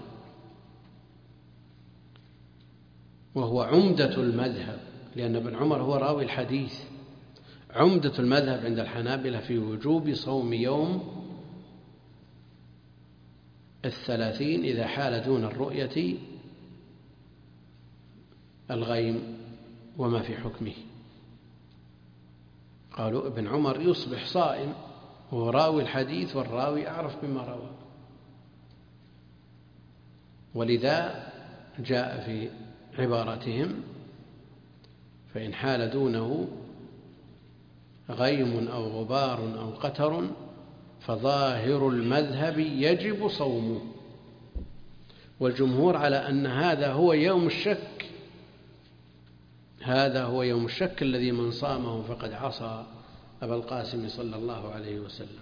وهو عمدة المذهب، لأن ابن عمر هو راوي الحديث. عمدة المذهب عند الحنابلة في وجوب صوم يوم 30 إذا حال دون الرؤية الغيم وما في حكمه. قالوا ابن عمر يصبح صائم وهو راوي الحديث، والراوي أعرف بما روى. ولذا جاء في عبارتهم: فإن حال دونه غيم أو غبار أو قتر فظاهر المذهب يجب صومه. والجمهور على أن هذا هو يوم الشك. هذا هو يوم الشك الذي من صامه فقد عصى أبا القاسم صلى الله عليه وسلم.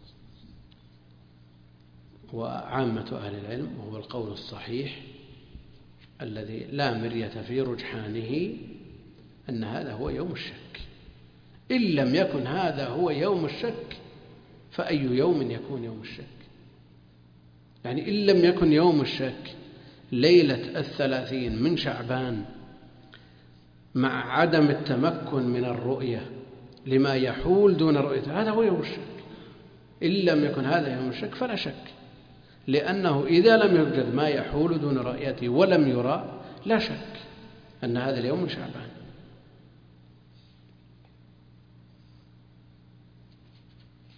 وعامة أهل العلم، وهو القول الصحيح الذي لا مرية في رجحانه، أن هذا هو يوم الشك. إن لم يكن هذا هو يوم الشك فأي يوم يكون يوم الشك؟ يعني إن لم يكن يوم الشك ليلة 30 من شعبان مع عدم التمكن من الرؤية لما يحول دون رؤيته، هذا هو يوم الشك. إن لم يكن هذا يوم الشك فلا شك، لأنه إذا لم يوجد ما يحول دون رؤيته ولم يرى لا شك أن هذا اليوم من شعبان.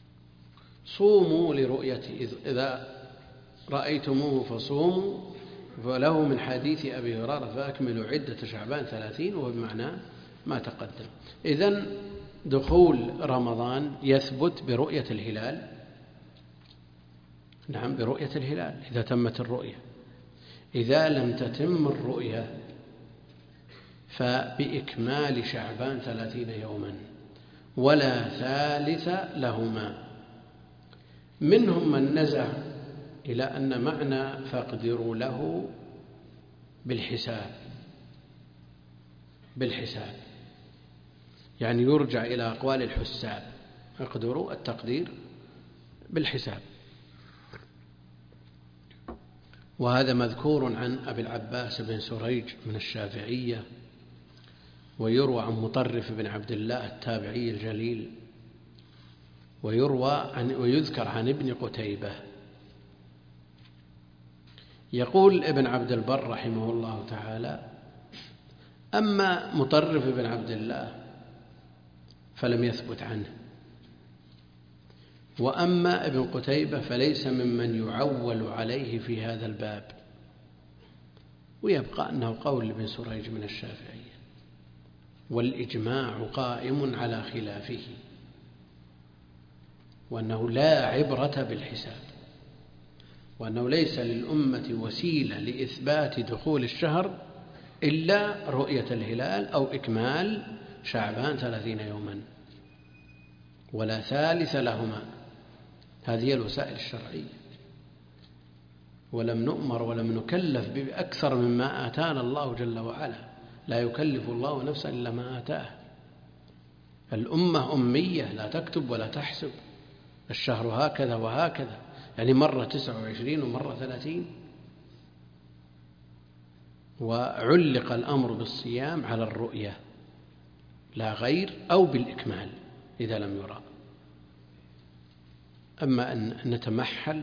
صوموا لرؤيته، إذا رأيتموه فصوموا وله من حديث أبي هريرة فأكملوا عدة شعبان 30 وهو بمعنى ما تقدم. إذن دخول رمضان يثبت برؤية الهلال، نعم برؤية الهلال إذا تمت الرؤية. إذا لم تتم الرؤية فبإكمال شعبان 30 يوما ولا ثالث لهما. منهم من نزع إلى أن معنى فاقدروا له بالحساب، يعني يرجع إلى أقوال الحساب، اقدروا التقدير بالحساب. وهذا مذكور عن أبي العباس بن سريج من الشافعية، ويروى عن مطرف بن عبد الله التابعي الجليل، ويذكر عن ابن قتيبة. يقول ابن عبد البر رحمه الله تعالى: أما مطرف بن عبد الله فلم يثبت عنه، وأما ابن قتيبة فليس ممن يعول عليه في هذا الباب، ويبقى أنه قول ابن سريج من الشافعية، والإجماع قائم على خلافه، وأنه لا عبرة بالحساب، وأنه ليس للأمة وسيلة لإثبات دخول الشهر إلا رؤية الهلال أو إكمال شعبان 30 يوما ولا ثالث لهما. هذه الوسائل الشرعية، ولم نؤمر ولم نكلف بأكثر مما آتانا الله جل وعلا. لا يكلف الله نفسا إلا ما آتاه. الأمة أمية لا تكتب ولا تحسب، الشهر هكذا وهكذا، يعني مرة 29 ومرة 30. وعلق الأمر بالصيام على الرؤية لا غير، أو بالإكمال إذا لم يرى. أما أن نتمحل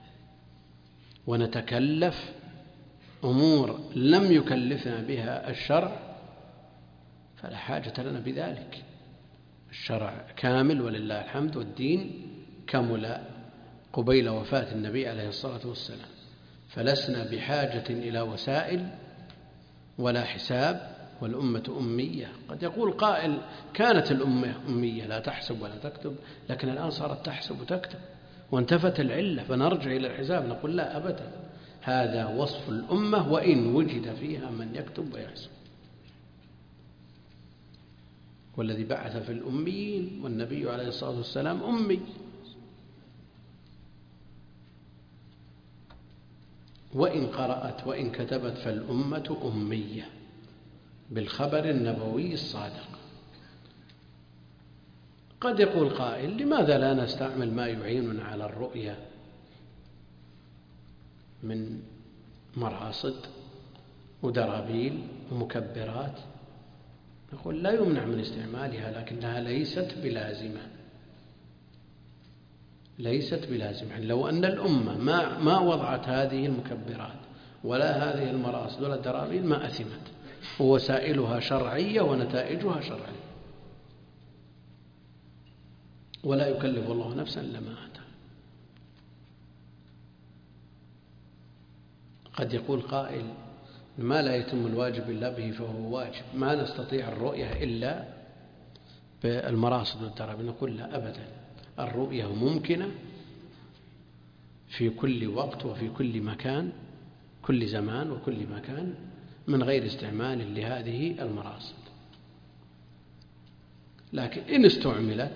ونتكلف أمور لم يكلفنا بها الشرع فلا حاجة لنا بذلك. الشرع كامل ولله الحمد، والدين كمل قبيل وفاة النبي عليه الصلاة والسلام، فلسنا بحاجة إلى وسائل ولا حساب، والأمة أمية. قد يقول قائل: كانت الأمة أمية لا تحسب ولا تكتب، لكن الآن صارت تحسب وتكتب وانتفت العلة، فنرجع إلى الحساب. نقول: لا أبدا، هذا وصف الأمة وإن وجد فيها من يكتب ويحسب. والذي بعث في الأميين، والنبي عليه الصلاة والسلام أمي. وإن قرأت وإن كتبت فالأمة أمية بالخبر النبوي الصادق. قد يقول قائل: لماذا لا نستعمل ما يعيننا على الرؤية من مراصد ودرابيل ومكبرات؟ نقول: لا يمنع من استعمالها، لكنها ليست بلازمة. يعني لو أن الأمة ما وضعت هذه المكبرات ولا هذه المراصد ولا الدرابيل ما أثمت، ووسائلها شرعية ونتائجها شرعية، ولا يكلف الله نفسا إلا ما آتاها. قد يقول قائل: ما لا يتم الواجب إلا به فهو واجب، ما نستطيع الرؤية إلا بالمراصد والدرابيل. نقول: لا أبدا، الرؤية ممكنة في كل وقت وفي كل مكان، كل زمان وكل مكان، من غير استعمال لهذه المراصد. لكن إن استعملت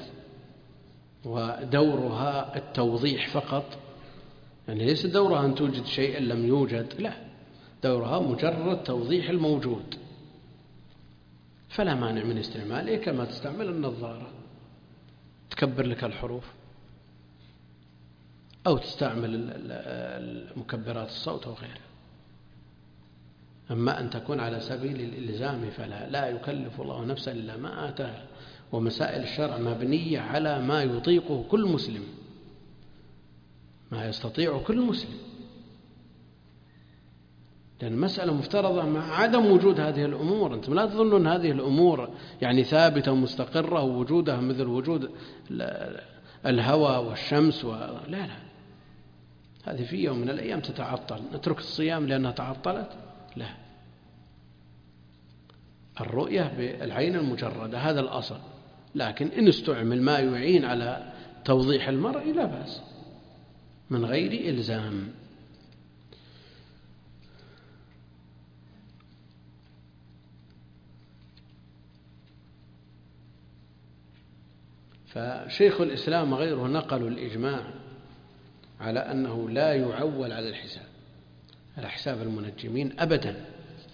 ودورها التوضيح فقط، يعني ليس دورها أن توجد شيئا لم يوجد، لا، دورها مجرد توضيح الموجود، فلا مانع من استعماله، كما تستعمل النظارة تكبر لك الحروف، أو تستعمل مكبرات الصوت وغيرها. أما أن تكون على سبيل الإلزام فلا يكلف الله نفسا إلا ما آتاها. ومسائل الشرع مبنية على ما يطيقه كل مسلم، ما يستطيع كل مسلم، لأن المسألة مفترضة مع عدم وجود هذه الأمور. أنتم لا تظنون هذه الأمور يعني ثابتة ومستقرة ووجودها مثل وجود الهواء والشمس لا، هذه في يوم من الأيام تتعطل، نترك الصيام لأنها تعطلت؟ لا، الرؤية بالعين المجردة هذا الأصل، لكن إن استعمل ما يعين على توضيح المرء لا بأس من غير إلزام. فشيخ الإسلام وغيره نقلوا الإجماع على أنه لا يعول على الحساب، على حساب المنجمين أبدا،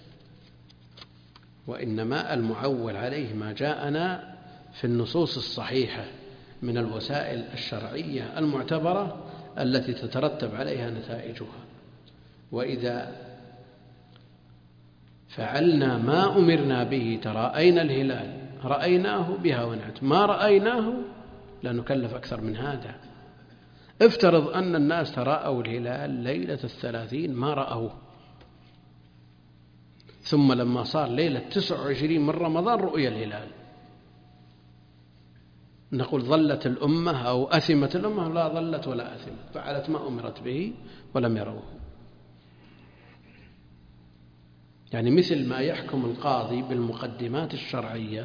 وإنما المعول عليه ما جاءنا في النصوص الصحيحة من الوسائل الشرعية المعتبرة التي تترتب عليها نتائجها. وإذا فعلنا ما أمرنا به ترأينا الهلال رأيناه بها ونعت، ما رأيناه لا نكلف أكثر من هذا. افترض أن الناس تراءوا الهلال ليلة 30 ما رأوه، ثم لما صار ليلة 29 من رمضان رؤيا الهلال، نقول ظلت الأمة أو أثمت الأمة؟ لا ظلت ولا أثمت، فعلت ما أمرت به ولم يروه. يعني مثل ما يحكم القاضي بالمقدمات الشرعية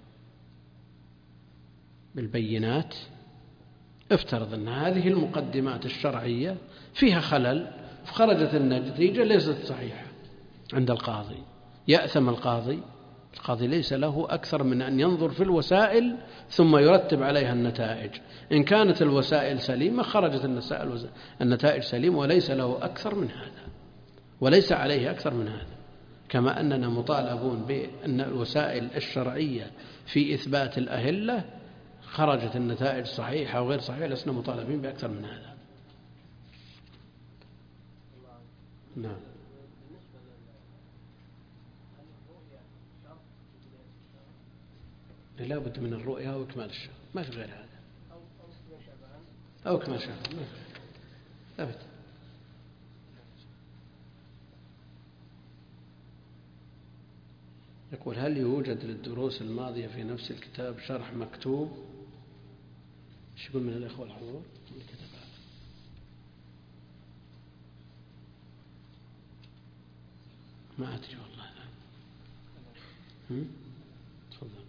بالبينات، افترض أن هذه المقدمات الشرعية فيها خلل فخرجت النتيجة ليست صحيحة عند القاضي، يأثم القاضي ليس له أكثر من أن ينظر في الوسائل ثم يرتب عليها النتائج. إن كانت الوسائل سليمة خرجت النتائج سليمة، وليس له أكثر من هذا، وليس عليه أكثر من هذا. كما أننا مطالبون بأن الوسائل الشرعية في إثبات الأهلة خرجت النتائج صحيحة وغير صحيحة، لسنا مطالبين بأكثر من هذا. نعم. لا بد من الرؤيا وإكمال الشهر، ما في غير هذا، أو إكمال الشهر، ما في غير، لا بد. يقول: هل يوجد للدروس الماضية في نفس الكتاب شرح مكتوب؟ ايش يقول من الإخوة الحضور؟ ما أدري والله. تفضل.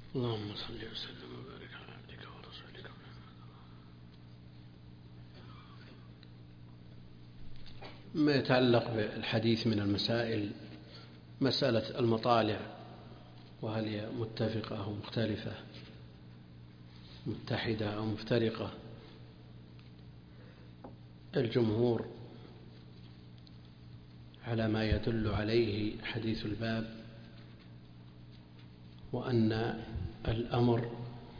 اللهم صل وسلم وبارك على عبدك ورسولك. ما يتعلق بالحديث من المسائل مسألة المطالع، وهل هي متفقة أو مختلفة، متحدة أو مفترقة. الجمهور على ما يدل عليه حديث الباب، وأن الأمر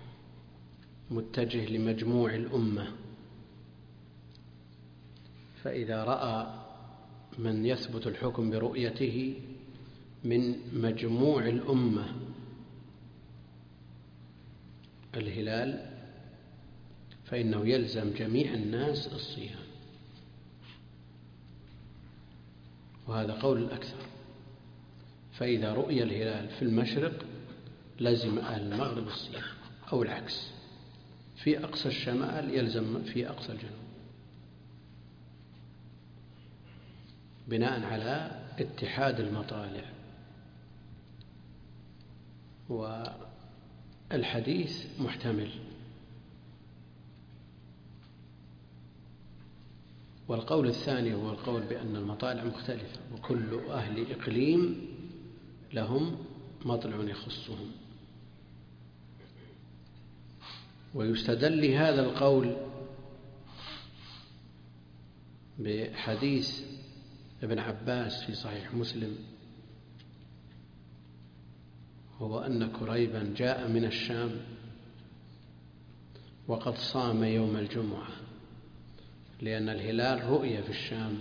متجه لمجموع الأمة، فإذا رأى من يثبت الحكم برؤيته من مجموع الأمة الهلال فإنه يلزم جميع الناس الصيام، وهذا قول الأكثر. فإذا رؤي الهلال في المشرق لزم أهل المغرب الصيام، أو العكس، في أقصى الشمال يلزم في أقصى الجنوب، بناء على اتحاد المطالع. والحديث محتمل. والقول الثاني هو القول بأن المطالع مختلفة، وكل أهل إقليم لهم مطلع يخصهم. ويستدل لهذا القول بحديث ابن عباس في صحيح مسلم، هو أن كريبا جاء من الشام وقد صام يوم الجمعة، لأن الهلال رؤي في الشام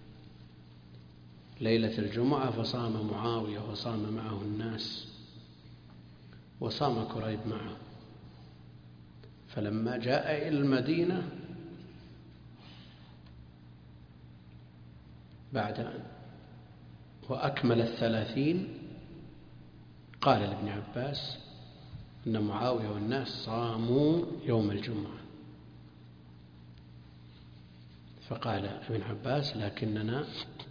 ليلة الجمعة، فصام معاوية وصام معه الناس، وصام كريب معه. فلما جاء إلى المدينة بعد وأكمل 30 قال لابن عباس إن معاوية والناس صاموا يوم الجمعة. فقال ابن عباس لكننا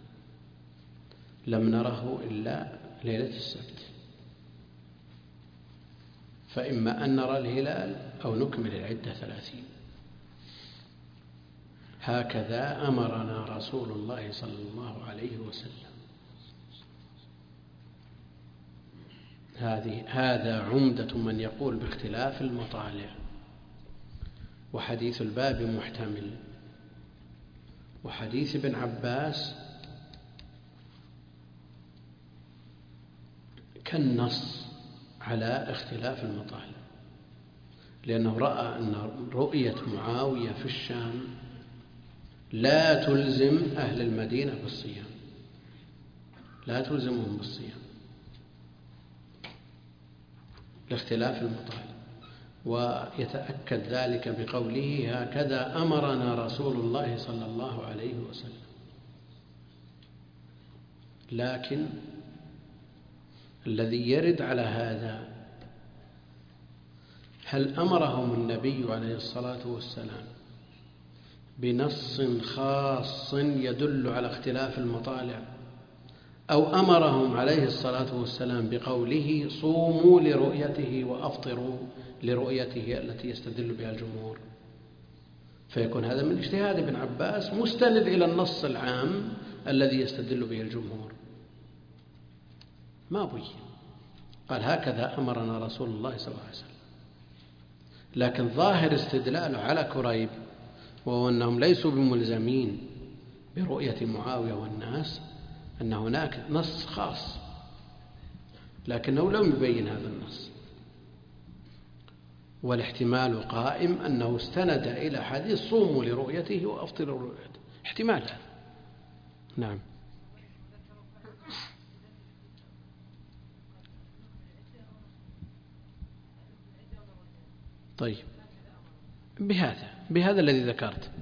لم نره إلا ليلة السبت، فإما أن نرى الهلال أو نكمل العدة 30. هكذا أمرنا رسول الله صلى الله عليه وسلم. هذا عمدة من يقول باختلاف المطالع. وحديث الباب محتمل، وحديث ابن عباس كالنص على اختلاف المطالع، لأنه رأى أن رؤية معاوية في الشام لا تلزم أهل المدينة بالصيام، لا تلزمهم بالصيام لاختلاف المطالع. ويتأكد ذلك بقوله هكذا أمرنا رسول الله صلى الله عليه وسلم. لكن الذي يرد على هذا، هل أمرهم النبي عليه الصلاة والسلام بنص خاص يدل على اختلاف المطالع، أو أمرهم عليه الصلاة والسلام بقوله صوموا لرؤيته وأفطروا لرؤيته التي يستدل بها الجمهور؟ فيكون هذا من اجتهاد ابن عباس مستند إلى النص العام الذي يستدل به الجمهور. ما بين قال هكذا أمرنا رسول الله صلى الله عليه وسلم، لكن ظاهر استدلاله على كريب وهو أنهم ليسوا بملزمين برؤية معاوية والناس، أن هناك نص خاص، لكنه لم يبين هذا النص. والاحتمال قائم أنه استند إلى حديث صوموا لرؤيته وأفطروا لرؤيته، احتمال هذا. نعم. طيب، بهذا الذي ذكرت.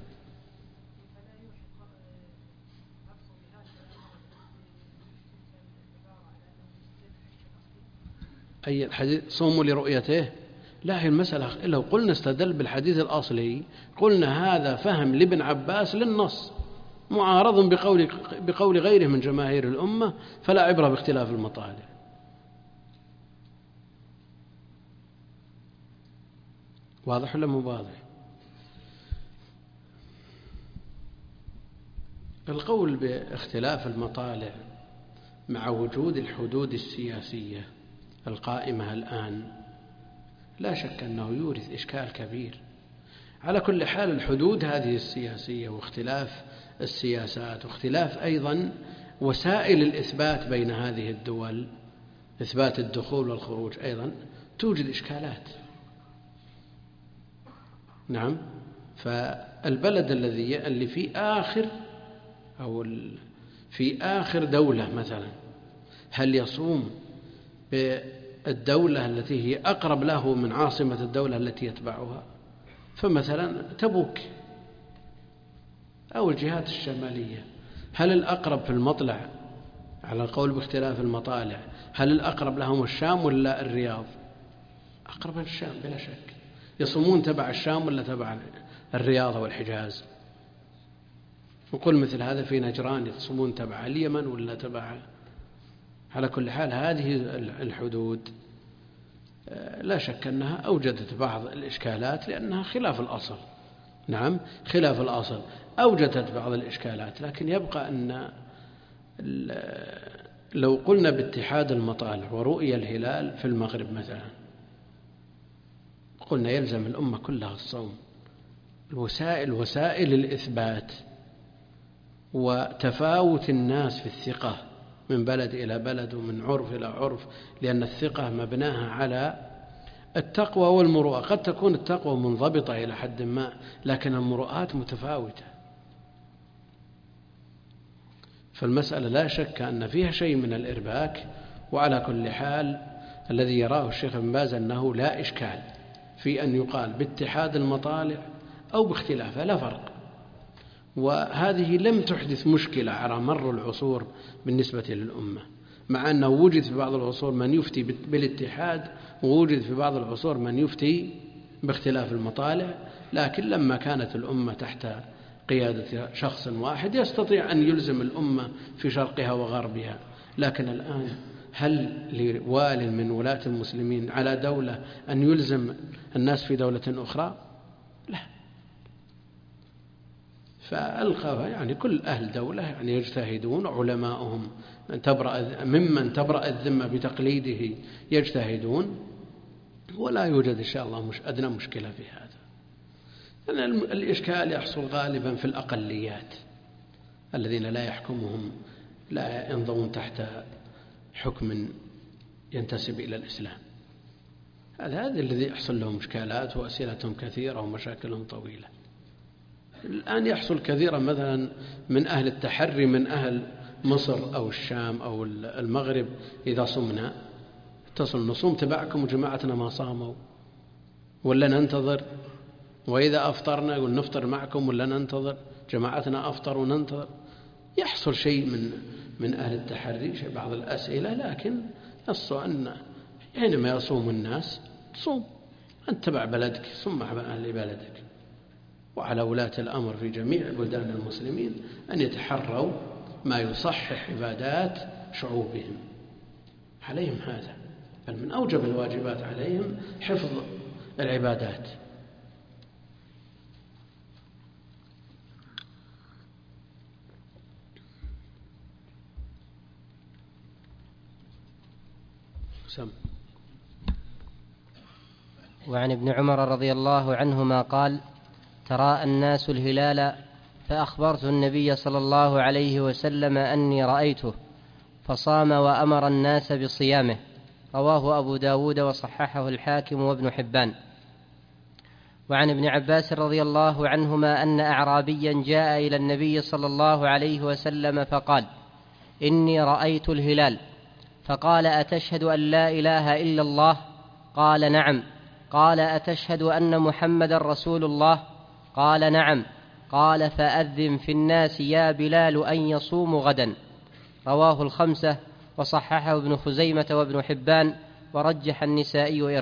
أي الحديث صوموا لرؤيته؟ لا، هي المسألة لو قلنا استدل بالحديث الأصلي قلنا هذا فهم لابن عباس للنص معارض بقول غيره من جماهير الأمة، فلا عبرة باختلاف المطالع. واضح ولا مو واضح؟ القول باختلاف المطالع مع وجود الحدود السياسية القائمة الآن لا شك أنه يورث إشكال كبير. على كل حال الحدود هذه السياسية واختلاف السياسات واختلاف أيضا وسائل الإثبات بين هذه الدول، إثبات الدخول والخروج أيضا توجد إشكالات. نعم، فالبلد اللي في آخر دولة مثلا، هل يصوم بالدولة التي هي أقرب له من عاصمة الدولة التي يتبعها؟ فمثلا تبوك أو الجهات الشمالية، هل الأقرب في المطلع على القول باختلاف المطالع، هل الأقرب لهم الشام ولا الرياض؟ أقرب الشام بلا شك. يصومون تبع الشام ولا تبع الرياض والحجاز؟ نقول مثل هذا في نجران يصومون تبع اليمن ولا تبع؟ على كل حال هذه الحدود لا شك أنها أوجدت بعض الإشكالات لأنها خلاف الأصل. نعم، خلاف الأصل أوجدت بعض الإشكالات، لكن يبقى أن لو قلنا باتحاد المطالع ورؤية الهلال في المغرب مثلا، قلنا يلزم الأمة كلها الصوم. وسائل الإثبات وتفاوت الناس في الثقة من بلد إلى بلد ومن عرف إلى عرف، لأن الثقة مبناها على التقوى والمروءة. قد تكون التقوى منضبطة إلى حد ما، لكن المروءات متفاوتة. فالمسألة لا شك أن فيها شيء من الإرباك. وعلى كل حال الذي يراه الشيخ بن باز أنه لا إشكال في أن يقال باتحاد المطالع أو باختلافها، لا فرق. وهذه لم تحدث مشكلة على مر العصور بالنسبة للأمة، مع أنه وجد في بعض العصور من يفتي بالاتحاد ووجد في بعض العصور من يفتي باختلاف المطالع، لكن لما كانت الأمة تحت قيادة شخص واحد يستطيع أن يلزم الأمة في شرقها وغربها. لكن الآن هل لوال من ولاة المسلمين على دولة أن يلزم الناس في دولة أخرى؟ لا. فألقى يعني كل أهل دولة يعني يجتهدون، علماؤهم ممن تبرأ الذمة بتقليده يجتهدون، ولا يوجد إن شاء الله أدنى مشكلة في هذا. لأن الإشكال يحصل غالبا في الأقليات الذين لا يحكمهم، لا ينضون تحت حكم ينتسب إلى الإسلام. هذا الذي يحصل لهم مشكلات وأسئلتهم كثيرة ومشاكلهم طويلة. الآن يحصل كثيرا مثلا من أهل التحري من أهل مصر أو الشام أو المغرب، إذا صمنا اتصل نصوم تبعكم وجماعتنا ما صاموا ولا ننتظر، وإذا أفطرنا يقول نفطر معكم ولا ننتظر، جماعتنا أفطر وننتظر. يحصل شيء من أهل التحري بعض الأسئلة، لكن نصوا أن حينما يصوم الناس صوم، أنت تبع بلدك صم مع أهل بلدك. وعلى ولاة الأمر في جميع بلدان المسلمين أن يتحروا ما يصحح عبادات شعوبهم، عليهم هذا، بل من أوجب الواجبات عليهم حفظ العبادات. وعن ابن عمر رضي الله عنهما قال: تراءى الناس الهلال فأخبرت النبي صلى الله عليه وسلم أني رأيته فصام وأمر الناس بصيامه. رواه أبو داود وصححه الحاكم وابن حبان. وعن ابن عباس رضي الله عنهما أن أعرابيا جاء إلى النبي صلى الله عليه وسلم فقال: إني رأيت الهلال. فقال: أتشهد أن لا إله إلا الله؟ قال: نعم. قال: أتشهد أن محمد رسول الله؟ قال: نعم. قال: فأذن في الناس يا بلال أن يصوموا غدا. رواه الخمسة وصححه ابن خزيمة وابن حبان ورجح النسائي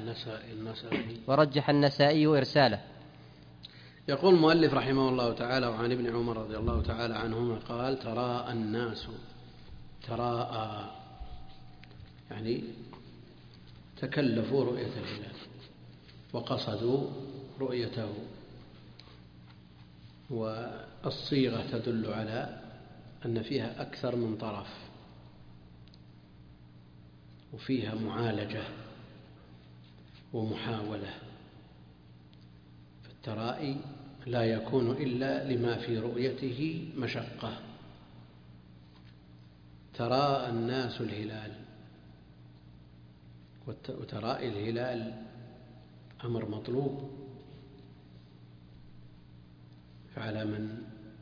إرساله. يقول المؤلف رحمه الله تعالى: وعن ابن عمر رضي الله تعالى عنهما قال: تراءى الناس، يعني تكلفوا رؤية الهلال، وقصدوا رؤيته. والصيغة تدل على أن فيها أكثر من طرف وفيها معالجة ومحاولة، فالترائي لا يكون إلا لما في رؤيته مشقة. تراءى الناس الهلال، وترائي الهلال أمر مطلوب، فعلى من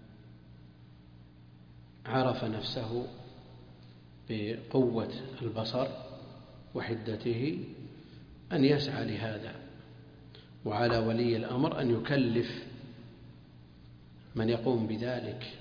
عرف نفسه بقوة البصر وحدته أن يسعى لهذا، وعلى ولي الأمر أن يكلف من يقوم بذلك.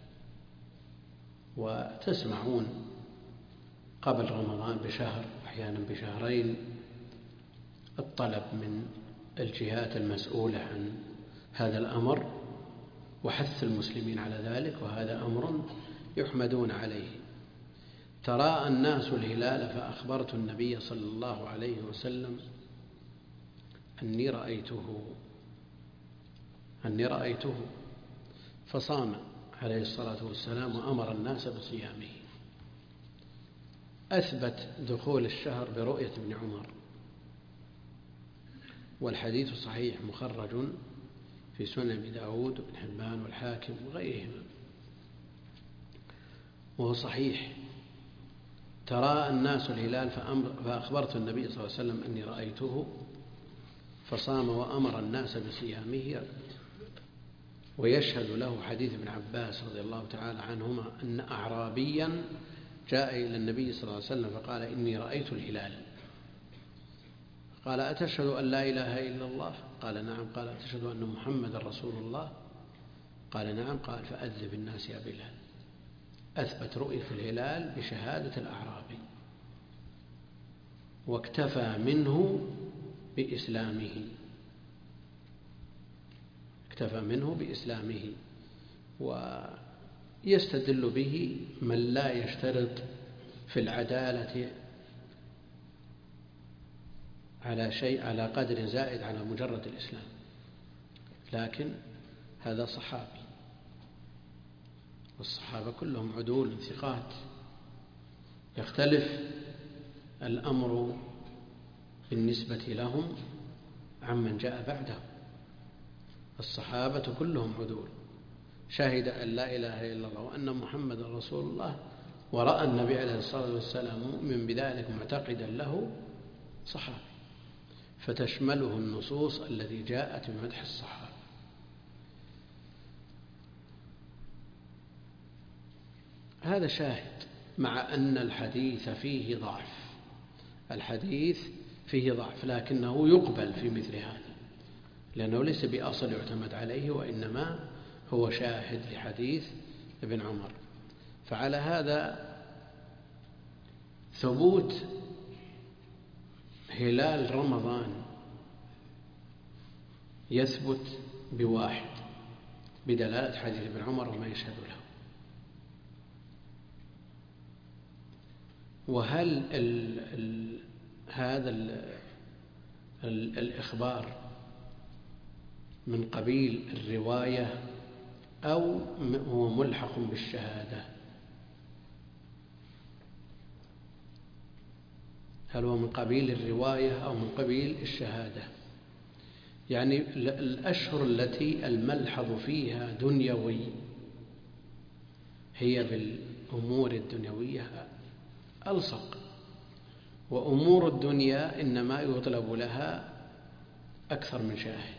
وتسمعون قبل رمضان بشهر أحيانا بشهرين الطلب من الجهات المسؤولة عن هذا الأمر وحث المسلمين على ذلك، وهذا أمر يحمدون عليه. تراءى الناس الهلال فأخبرت النبي صلى الله عليه وسلم أني رأيته فصام عليه الصلاة والسلام وأمر الناس بصيامه. أثبت دخول الشهر برؤية ابن عمر، والحديث صحيح مخرج في سنن أبي داود وابن حبان والحاكم وغيرهما، وهو صحيح. تراءى الناس الهلال فأخبرت النبي صلى الله عليه وسلم أني رأيته فصام وأمر الناس بصيامه. ويشهد له حديث ابن عباس رضي الله تعالى عنهما أن أعرابيا جاء إلى النبي صلى الله عليه وسلم فقال إني رأيت الهلال. قال أتشهد أن لا إله إلا الله؟ قال نعم. قال أتشهد أن محمد رسول الله؟ قال نعم. قال فأذن بالناس يا بلال. أثبت رؤية الهلال بشهادة الأعرابي، واكتفى منه بإسلامه. ويستدل به من لا يشترط في العدالة على شيء على قدر زائد على مجرد الإسلام، لكن هذا صحابي، والصحابة كلهم عدول ثقات. يختلف الأمر بالنسبة لهم عمن جاء بعدهم. الصحابة كلهم عدول، شهد أن لا إله إلا الله وأن محمد رسول الله، ورأى النبي عليه الصلاة والسلام مؤمن بذلك معتقدا له، صحابي. فتشمله النصوص التي جاءت بمدح الصحابة. هذا شاهد، مع أن الحديث فيه ضعف، لكنه يقبل في مثل هذا، لأنه ليس بأصل يعتمد عليه، وإنما هو شاهد لحديث ابن عمر. فعلى هذا ثبوت هلال رمضان يثبت بواحد بدلالة حديث ابن عمر وما يشهد له. وهل هذا الإخبار من قبيل الرواية أو هو ملحق بالشهادة؟ هل هو من قبيل الرواية أو من قبيل الشهادة؟ يعني الأشهر التي الملحظ فيها دنيوي هي بالأمور الدنيوية ألصق، وأمور الدنيا إنما يطلب لها أكثر من شاهد،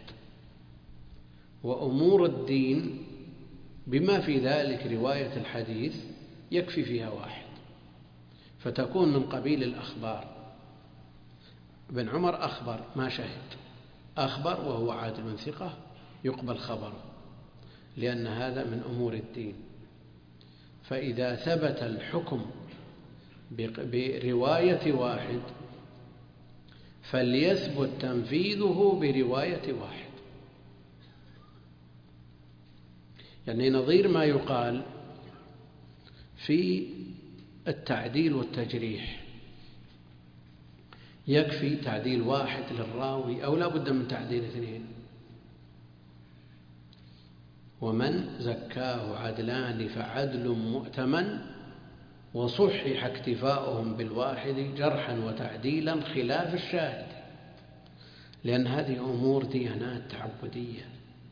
وأمور الدين بما في ذلك رواية الحديث يكفي فيها واحد، فتكون من قبيل الأخبار. ابن عمر أخبر ما شهد، أخبر وهو عادل ثقة يقبل خبره، لأن هذا من أمور الدين. فإذا ثبت الحكم برواية واحد فليثبت تنفيذه برواية واحد. يعني نظير ما يقال في التعديل والتجريح، يكفي تعديل واحد للراوي أو لا بد من تعديل اثنين؟ ومن زكاه عدلان فعدل مؤتمن وصحح اكتفاؤهم بالواحد جرحا وتعديلا خلاف الشاهد، لأن هذه أمور ديانات تعبدية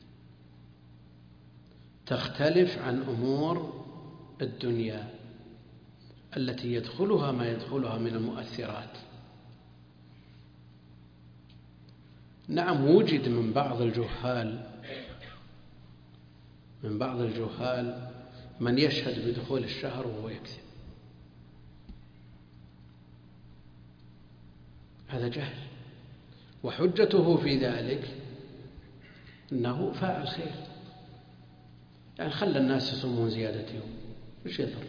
تختلف عن أمور الدنيا التي يدخلها ما يدخلها من المؤثرات. نعم، وجد من بعض الجهال من يشهد بدخول الشهر وهو يكذب، هذا جهل، وحجته في ذلك أنه فاعل خير، يعني خلى الناس يصومون زيادة يوم، إيش يضر؟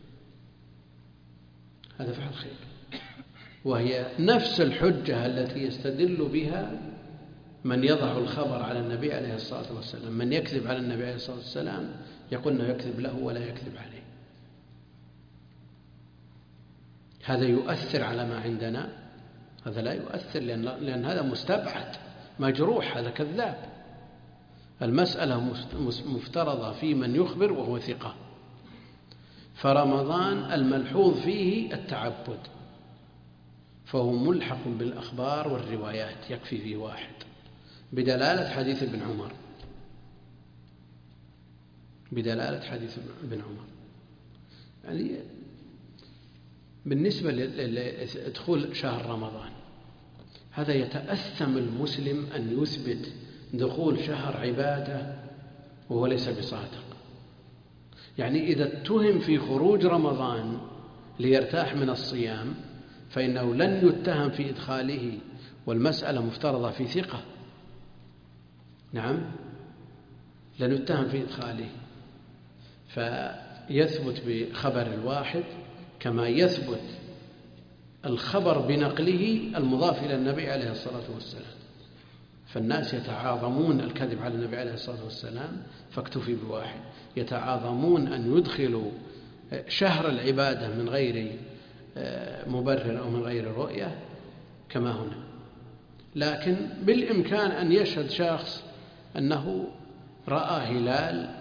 هذا فعل خير. وهي نفس الحجة التي يستدل بها من يضع الخبر على النبي عليه الصلاة والسلام. من يكذب على النبي عليه الصلاة والسلام يقول أنه يكذب له ولا يكذب عليه. هذا يؤثر على ما عندنا؟ هذا لا يؤثر، لأن هذا مستبعد مجروح، هذا كذاب. المسألة مفترضة في من يخبر وهو ثقة. فرمضان الملحوظ فيه التعبد، فهو ملحق بالأخبار والروايات، يكفي فيه واحد بدلالة حديث ابن عمر، يعني بالنسبة لدخول شهر رمضان، هذا يتأثم المسلم أن يثبت دخول شهر عبادة وهو ليس بصادق. يعني إذا اتهم في خروج رمضان ليرتاح من الصيام فإنه لن يتهم في إدخاله، والمسألة مفترضة في ثقة. نعم، لن يتهم في إدخاله، فيثبت بخبر الواحد كما يثبت الخبر بنقله المضاف إلى النبي عليه الصلاة والسلام. فالناس يتعاظمون الكذب على النبي عليه الصلاة والسلام فاكتفي بواحد، يتعاظمون أن يدخلوا شهر العبادة من غير مبرر أو من غير رؤية كما هنا. لكن بالإمكان أن يشهد شخص أنه رأى هلال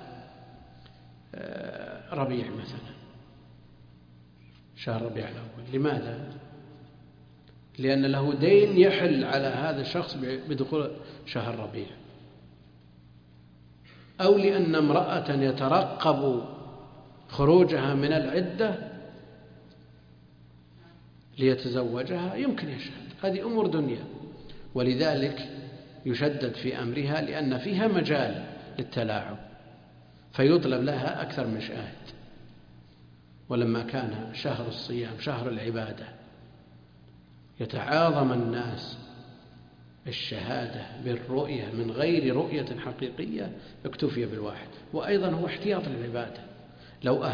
ربيع مثلا، شهر ربيع الأول. لماذا؟ لأن له دين يحل على هذا الشخص بدخول شهر ربيع، أو لأن امرأة يترقب خروجها من العدة ليتزوجها يمكن يشهد. هذه أمور دنيا، ولذلك يشدد في أمرها لأن فيها مجال للتلاعب، فيطلب لها أكثر من شاهد. ولما كان شهر الصيام شهر العبادة يتعاظم الناس الشهادة بالرؤية من غير رؤية حقيقية اكتفي بالواحد. وأيضا هو احتياط للعبادة. لو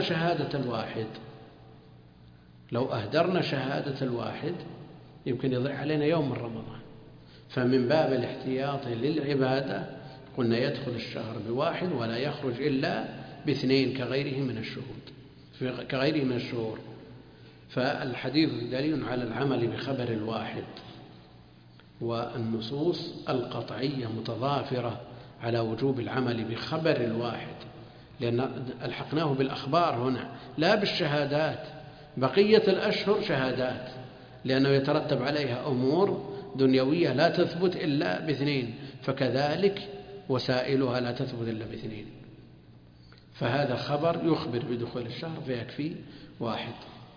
أهدرنا شهادة الواحد يمكن يضيع علينا يوم من رمضان. فمن باب الاحتياط للعبادة قلنا يدخل الشهر بواحد ولا يخرج إلا باثنين كغيره من الشهور. فالحديث دليل على العمل بخبر الواحد، والنصوص القطعية متضافرة على وجوب العمل بخبر الواحد، لأن ألحقناه بالأخبار هنا لا بالشهادات. بقية الأشهر شهادات لأنه يترتب عليها أمور دنيوية لا تثبت إلا باثنين، فكذلك وسائلها لا تثبت إلا باثنين. فهذا خبر يخبر بدخول الشهر فيكفي واحد.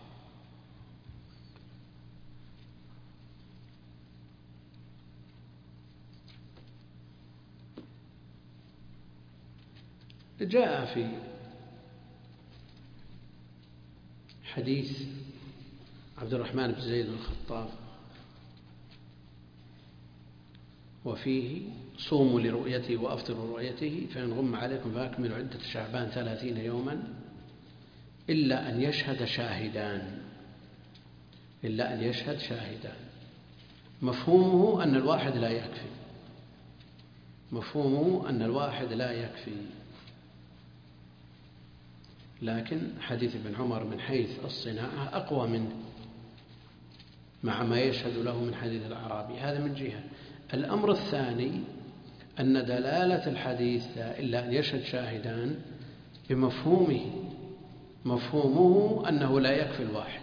جاء في حديث عبد الرحمن بن زيد الخطاب وفيه صوموا لرؤيته وأفطروا رؤيته فإن غم عليكم فأكملوا عدة شعبان 30 يوما إلا أن يشهد شاهدان. مفهومه أن الواحد لا يكفي. لكن حديث ابن عمر من حيث الصناعة أقوى منه، مع ما يشهد له من حديث الأعرابي. هذا من جهة. الأمر الثاني أن دلالة الحديث إلا أن يشهد شاهدان مفهومه أنه لا يكفي الواحد،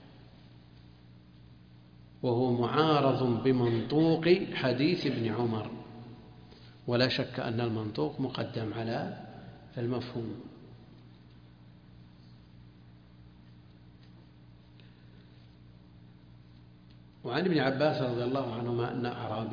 وهو معارض بمنطوق حديث ابن عمر، ولا شك أن المنطوق مقدم على المفهوم. وعن ابن عباس رضي الله عنهما أن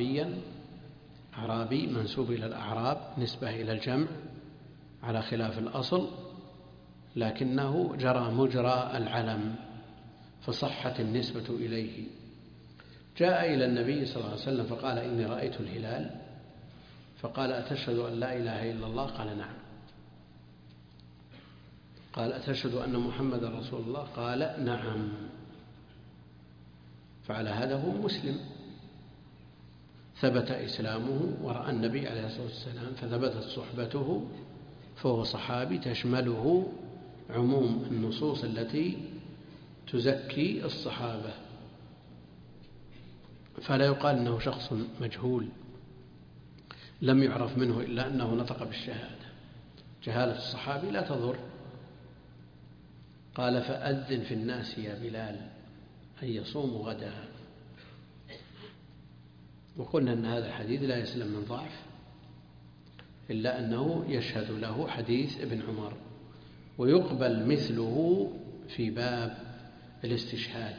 أعرابي منسوب إلى الأعراب نسبة إلى الجمع على خلاف الأصل، لكنه جرى مجرى العلم فصحت النسبة إليه. جاء إلى النبي صلى الله عليه وسلم فقال: إني رأيت الهلال. فقال: أتشهد أن لا إله إلا الله؟ قال: نعم. قال: أتشهد أن محمد رسول الله؟ قال: نعم. فعلى هذا هو مسلم، ثبت إسلامه ورأى النبي عليه الصلاة والسلام فثبتت صحبته، فهو صحابي تشمله عموم النصوص التي تزكي الصحابة، فلا يقال أنه شخص مجهول لم يعرف منه إلا أنه نطق بالشهادة. جهالة الصحابي لا تضر. قال: فأذن في الناس يا بلال أن يصوموا غدا. وقلنا أن هذا الحديث لا يسلم من ضعف، إلا أنه يشهد له حديث ابن عمر، ويقبل مثله في باب الاستشهاد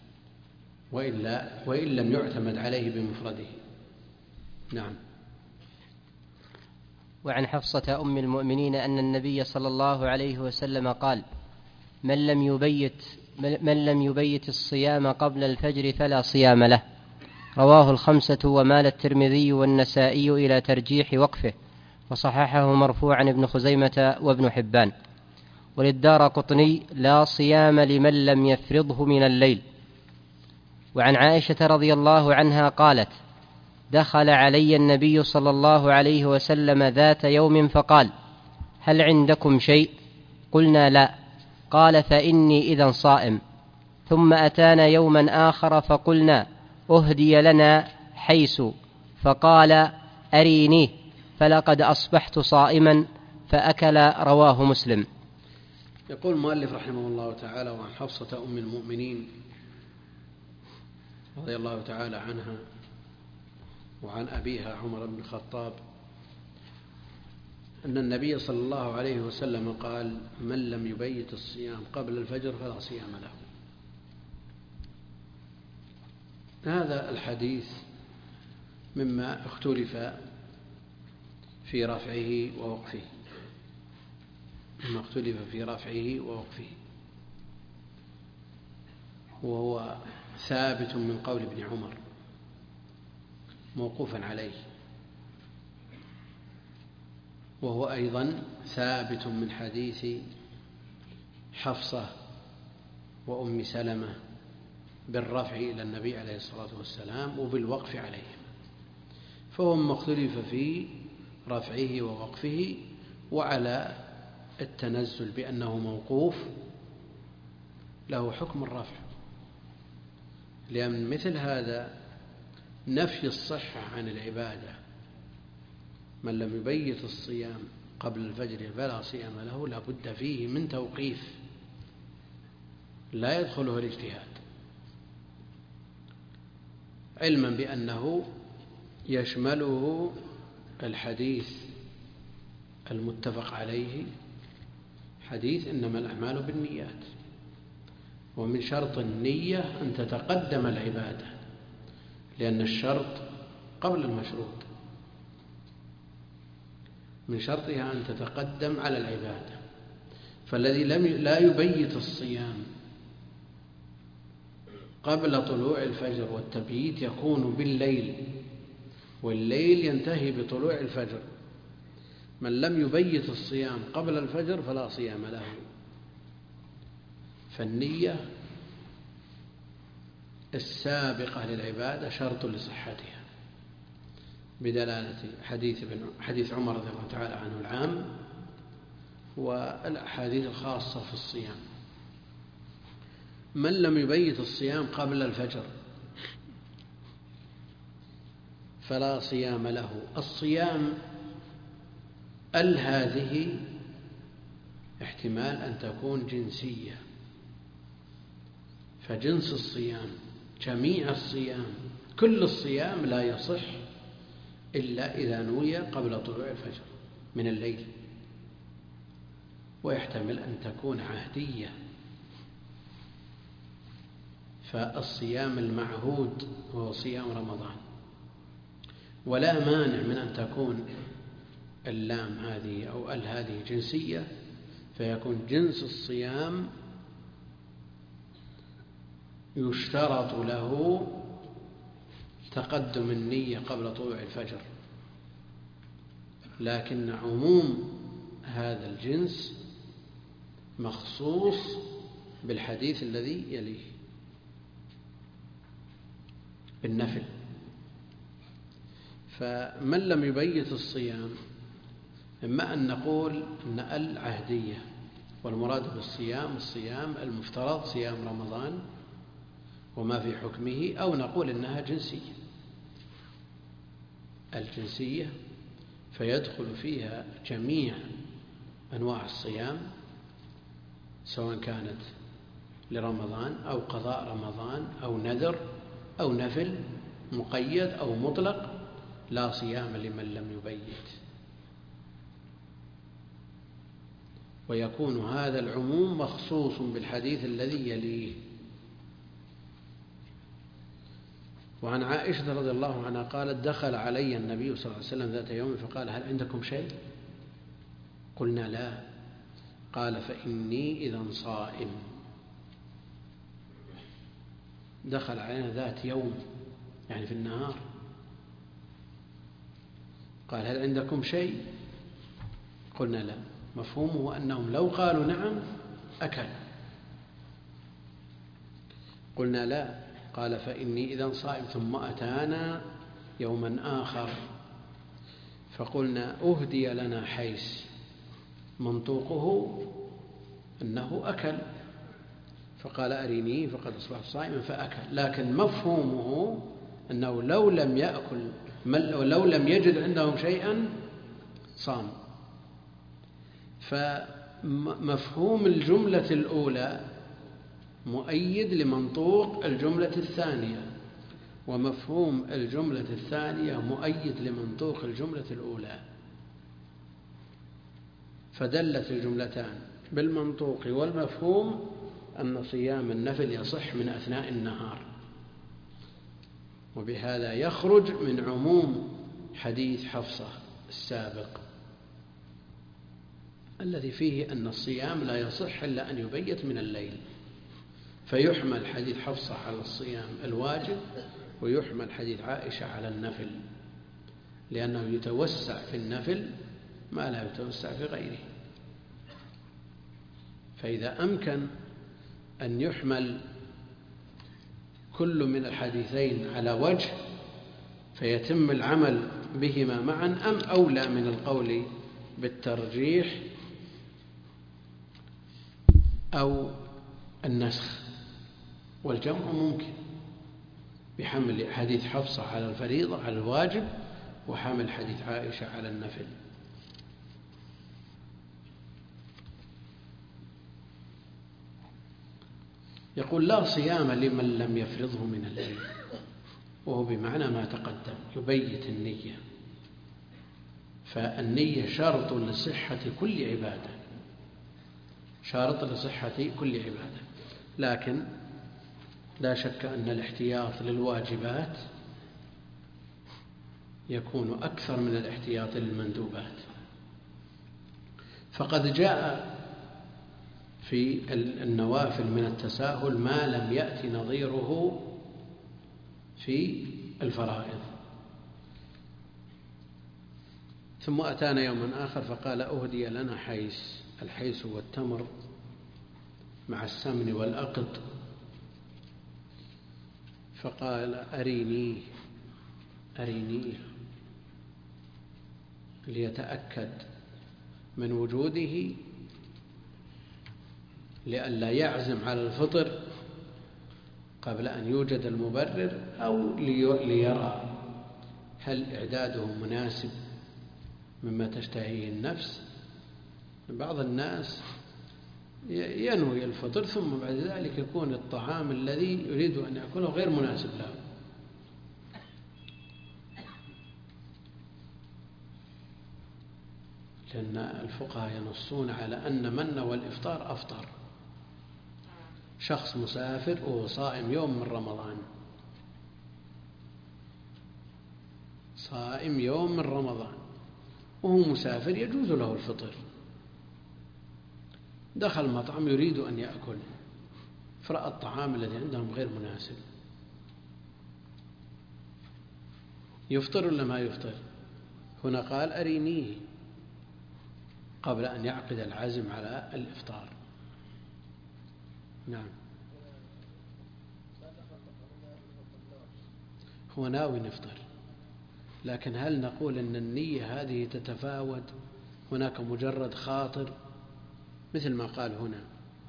وإن لم يعتمد عليه بمفرده. نعم. وعن حفصة أم المؤمنين أن النبي صلى الله عليه وسلم قال: من لم يبيت الصيام قبل الفجر فلا صيام له. رواه الخمسة، ومال الترمذي والنسائي إلى ترجيح وقفه، وصححه مرفوعا ابن خزيمة وابن حبان. وللدارقطني: لا صيام لمن لم يفرضه من الليل. وعن عائشة رضي الله عنها قالت: دخل علي النبي صلى الله عليه وسلم ذات يوم فقال: هل عندكم شيء؟ قلنا: لا. قال: فإني إذا صائم. ثم أتانا يوما آخر فقلنا: أهدي لنا حيث، فقال: أرينيه، فلقد أصبحت صائما، فأكل. رواه مسلم. يقول المؤلف رحمه الله تعالى: وعن حفصة أم المؤمنين رضي الله تعالى عنها وعن أبيها عمر بن الخطاب أن النبي صلى الله عليه وسلم قال: من لم يبيت الصيام قبل الفجر فلا صيام له. هذا الحديث مما اختلف في رفعه ووقفه، وهو ثابت من قول ابن عمر موقوفا عليه، وهو أيضا ثابت من حديث حفصة وأم سلمة بالرفع إلى النبي عليه الصلاة والسلام وبالوقف عليهم، فهو مختلف في رفعه ووقفه. وعلى التنزل بأنه موقوف له حكم الرفع، لأن مثل هذا نفي الصحة عن العبادة. من لم يبيت الصيام قبل الفجر فلا صيام له، لا بد فيه من توقيف لا يدخله الاجتهاد، علما بأنه يشمله الحديث المتفق عليه، حديث إنما الأعمال بالنيات، ومن شرط النية أن تتقدم العبادة، لأن الشرط قبل المشروط، من شرطها أن تتقدم على العبادة. فالذي لا يبيت الصيام قبل طلوع الفجر، والتبييت يكون بالليل، والليل ينتهي بطلوع الفجر. من لم يبيت الصيام قبل الفجر فلا صيام له. فالنية السابقة للعبادة شرط لصحتها، بدلالة حديث عمر رضي الله تعالى عنه العام والأحاديث الخاصة في الصيام. من لم يبيت الصيام قبل الفجر فلا صيام له. الصيام هذه احتمال أن تكون جنسية، فجنس الصيام جميع الصيام كل الصيام لا يصح إلا إذا نوي قبل طلوع الفجر من الليل، ويحتمل أن تكون عهدية. فالصيام المعهود هو صيام رمضان، ولا مانع من أن تكون اللام هذه أو هذه جنسية، فيكون جنس الصيام يشترط له تقدم النية قبل طلوع الفجر، لكن عموم هذا الجنس مخصوص بالحديث الذي يليه بالنفل. فمن لم يبيت الصيام إما أن نقول أن العهدية، والمراد بالصيام الصيام المفترض صيام رمضان وما في حكمه، أو نقول إنها جنسية الجنسية فيدخل فيها جميع أنواع الصيام، سواء كانت لرمضان أو قضاء رمضان أو نذر أو نفل مقيد أو مطلق، لا صيام لمن لم يبيت. ويكون هذا العموم مخصوص بالحديث الذي يليه. وعن عائشة رضي الله عنها قالت: دخل علي النبي صلى الله عليه وسلم ذات يوم فقال: هل عندكم شيء؟ قلنا: لا. قال: فإني إذا صائم. دخل علينا ذات يوم يعني في النهار، قال: هل عندكم شيء؟ قلنا: لا. مفهومه أنهم لو قالوا نعم أكل. قلنا: لا. قال: فإني إذا صائم. ثم أتانا يوما آخر فقلنا: أهدي لنا حيس، منطوقه أنه أكل، فقال: أريني فقد أصبحت صائما فأكل. لكن مفهومه أنه لو لم يأكل ولو لم يجد عندهم شيئا صام. فمفهوم الجملة الأولى مؤيد لمنطوق الجملة الثانية، ومفهوم الجملة الثانية مؤيد لمنطوق الجملة الأولى، فدلت الجملتان بالمنطوق والمفهوم أن صيام النفل يصح من أثناء النهار. وبهذا يخرج من عموم حديث حفصة السابق الذي فيه أن الصيام لا يصح إلا أن يبيت من الليل، فيحمل حديث حفصة على الصيام الواجب، ويحمل حديث عائشة على النفل، لأنه يتوسع في النفل ما لا يتوسع في غيره. فإذا أمكن أن يحمل كل من الحديثين على وجه فيتم العمل بهما معا، أم أولى من القول بالترجيح أو النسخ؟ والجمع ممكن بحمل حديث حفصة على الفريضة على الواجب، وحمل حديث عائشة على النفل. يقول: لا صيام لمن لم يفرضه من الليل، وهو بمعنى ما تقدم، يبيت النية. فالنية شرط لصحة كل عبادة، شرط لصحة كل عبادة. لكن لا شك أن الاحتياط للواجبات يكون أكثر من الاحتياط للمندوبات. فقد جاء في النوافل من التساهل ما لم يأتي نظيره في الفرائض. ثم أتانا يوما آخر فقال: أهدي لنا حيس. الحيس هو التمر مع السمن والأقط. فقال: أريني ليتأكد من وجوده لئلا يعزم على الفطر قبل أن يوجد المبرر، أو ليرى هل إعداده مناسب مما تشتهيه النفس؟ بعض الناس ينوي الفطر ثم بعد ذلك يكون الطعام الذي يريد أن يأكله غير مناسب له. لأن الفقهاء ينصون على أن من نوى الإفطار أفطر. شخص مسافر وهو صائم يوم من رمضان، صائم يوم من رمضان وهو مسافر يجوز له الفطر، دخل المطعم يريد أن يأكل فرأى الطعام الذي عندهم غير مناسب، يفطر ولا ما يفطر؟ هنا قال أرينيه قبل أن يعقد العزم على الإفطار. نعم، هو ناوي نفطر، لكن هل نقول أن النية هذه تتفاوت؟ هناك مجرد خاطر مثل ما قال هنا،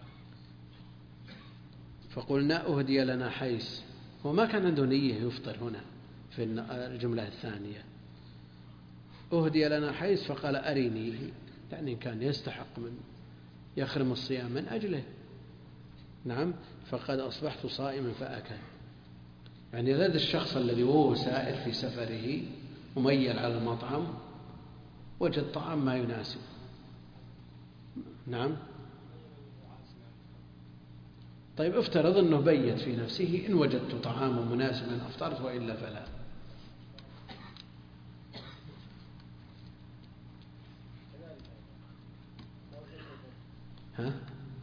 فقلنا أهدي لنا حيث، وما كان عنده نية يفطر هنا في الجملة الثانية. أهدي لنا حيث فقال أرينيه، يعني كان يستحق من يخرم الصيام من أجله. نعم، فقد أصبحت صائما فأكل. يعني هذا الشخص الذي وهو سائر في سفره مميل على المطعم وجد طعام ما يناسب. نعم، طيب افترض أنه بيت في نفسه إن وجدت طعاما مناسبا أفطرت وإلا فلا. ها؟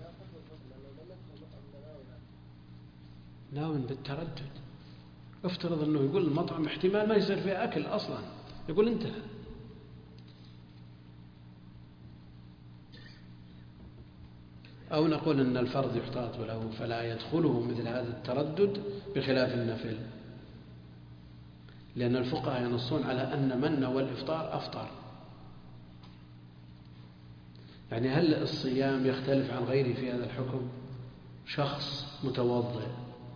ناوي بالتردد. افترض أنه يقول المطعم احتمال ما يصير فيه أكل أصلا، يقول انتهى. أو نقول أن الفرض يحتاط له فلا يدخله مثل هذا التردد بخلاف النفل، لأن الفقهاء ينصون على أن من نوى الإفطار أفطر. يعني هل الصيام يختلف عن غيره في هذا الحكم؟ شخص متوضئ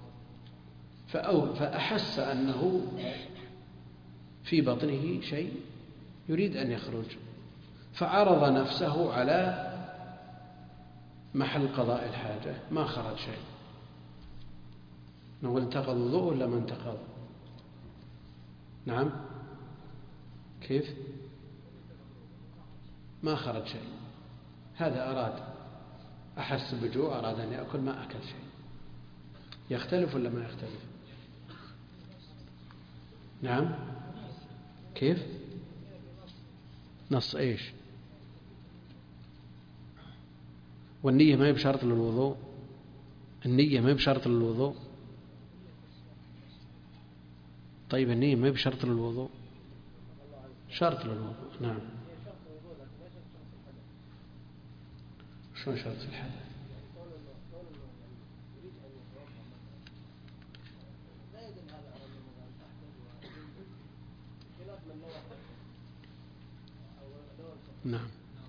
فأحس أنه في بطنه شيء يريد أن يخرج، فعرض نفسه على محل قضاء الحاجة، ما خرج شيء، نقول انتقض وضوء ولا ما انتقض؟ نعم، كيف؟ ما خرج شيء، هذا أراد، أحس بجوع أراد أن يأكل ما أكل شيء، يختلف ولا ما يختلف؟ نعم، كيف؟ نص إيش؟ والنية ما هي بشرط للوضوء؟ النية ما هي بشرط للوضوء؟ طيب النية ما هي بشرط للوضوء؟ شرط للوضوء. نعم. شلون شرط الحدث؟ نعم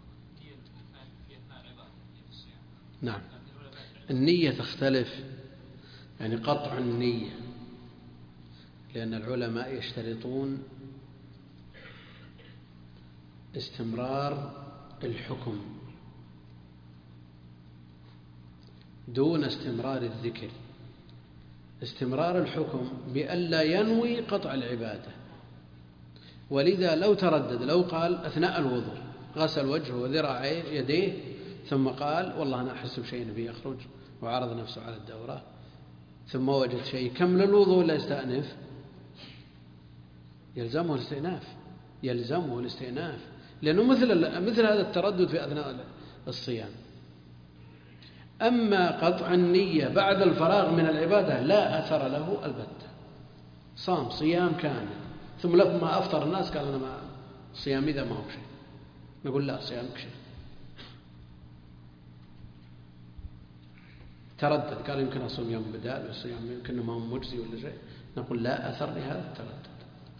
نعم، النية تختلف، يعني قطع النية، لأن العلماء يشترطون استمرار الحكم دون استمرار الذكر. استمرار الحكم بألا ينوي قطع العبادة، ولذا لو تردد، لو قال أثناء الوضوء غسل وجهه وذراعيه يديه ثم قال والله أنا أحس بشيء نبي يخرج وعرض نفسه على الدورة ثم وجد شيء، كمل الوضوء ولا يستأنف؟ يلزمه الاستئناف، لأنه مثل هذا التردد في أثناء الصيام. أما قطع النية بعد الفراغ من العبادة لا أثر له البتة، صام صيام كامل ثم لما أفطر الناس قال أنا ما صيام إذا ما هو شيء، نقول لا صيامك شيء. تردد قال يمكن أصوم يوم بدال والصيام يمكن ما هو مجزي ولا شيء، نقول لا أثر لهذا التردد.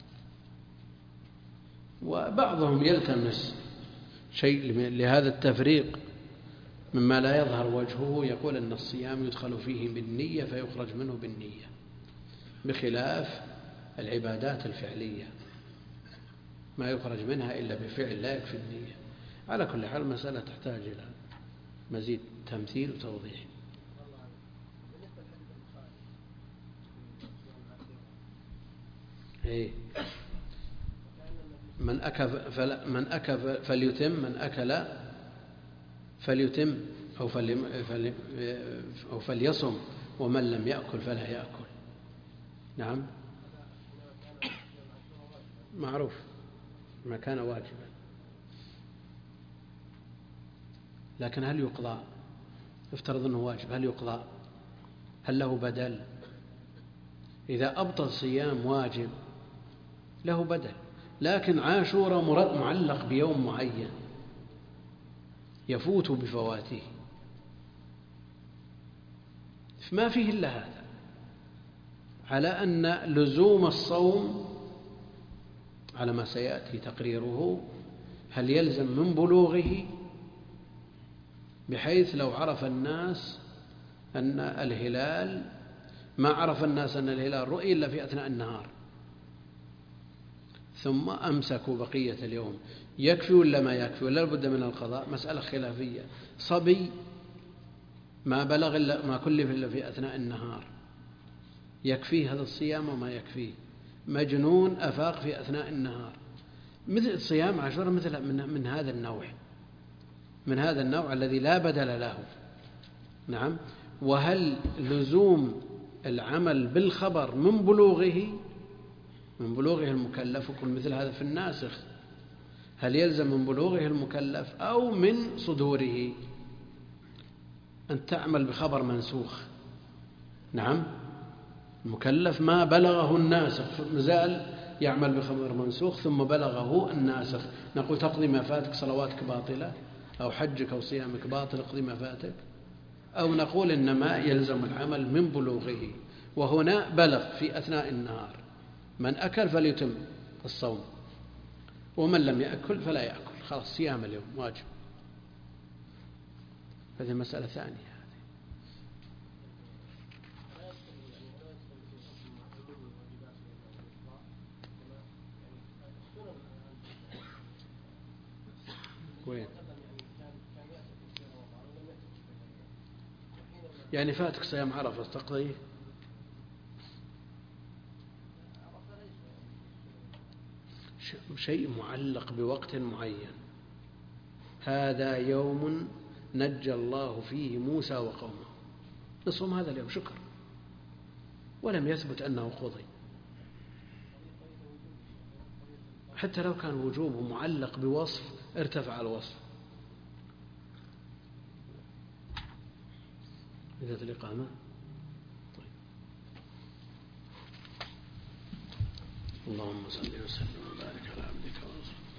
وبعضهم يلتمس شيء لهذا التفريق مما لا يظهر وجهه، يقول أن الصيام يدخل فيه بالنية فيخرج منه بالنية، بخلاف العبادات الفعلية ما يخرج منها إلا بفعل لا يكفي النية. على كل حال المسألة تحتاج إلى مزيد تمثيل وتوضيح. من أكل فليتم، من أكل فليتم أو فليصم، ومن لم يأكل فلا يأكل. نعم معروف ما كان واجبا، لكن هل يقضى؟ افترض أنه واجب، هل يقضى؟ هل له بدل؟ إذا أبطل صيام واجب له بدل، لكن عاشوراء معلق بيوم معين يفوت بفواته، ما فيه إلا هذا، على أن لزوم الصوم على ما سيأتي تقريره هل يلزم من بلوغه، بحيث لو عرف الناس أن الهلال، ما عرف الناس أن الهلال رؤي إلا في أثناء النهار ثم أمسكوا بقية اليوم، يكفي ولا ما يكفي ولا بد من القضاء؟ مسألة خلافية. صبي ما بلغ إلا ما كلف إلا في أثناء النهار يكفيه هذا الصيام وما يكفيه؟ مجنون أفاق في أثناء النهار، مثل صيام عاشوراء مثل من هذا النوع، من هذا النوع الذي لا بدل له. نعم. وهل لزوم العمل بالخبر من بلوغه المكلف؟ وكل مثل هذا في الناسخ، هل يلزم من بلوغه المكلف أو من صدوره؟ أن تعمل بخبر منسوخ. نعم، المكلف ما بلغه الناسخ مازال يعمل بخبر منسوخ ثم بلغه الناسخ، نقول تقضي ما فاتك، صلواتك باطلة أو حجك أو صيامك باطل، اقضي ما فاتك؟ أو نقول إنما يلزم العمل من بلوغه، وهنا بلغ في أثناء النهار، من أكل فليتم الصوم، ومن لم يأكل فلا يأكل، خلاص صيام اليوم واجب. هذه مسألة ثانية. وين؟ يعني فاتك صيام عرفة تقضيه؟ شيء معلق بوقت معين، هذا يوم نجى الله فيه موسى وقومه، نصوم هذا اليوم شكر، ولم يثبت أنه قضي، حتى لو كان وجوبه معلق بوصف ارتفع الوصف. إذا الإقامة طيب. اللهم صل وسلم وبارك على عبدك ورسولك.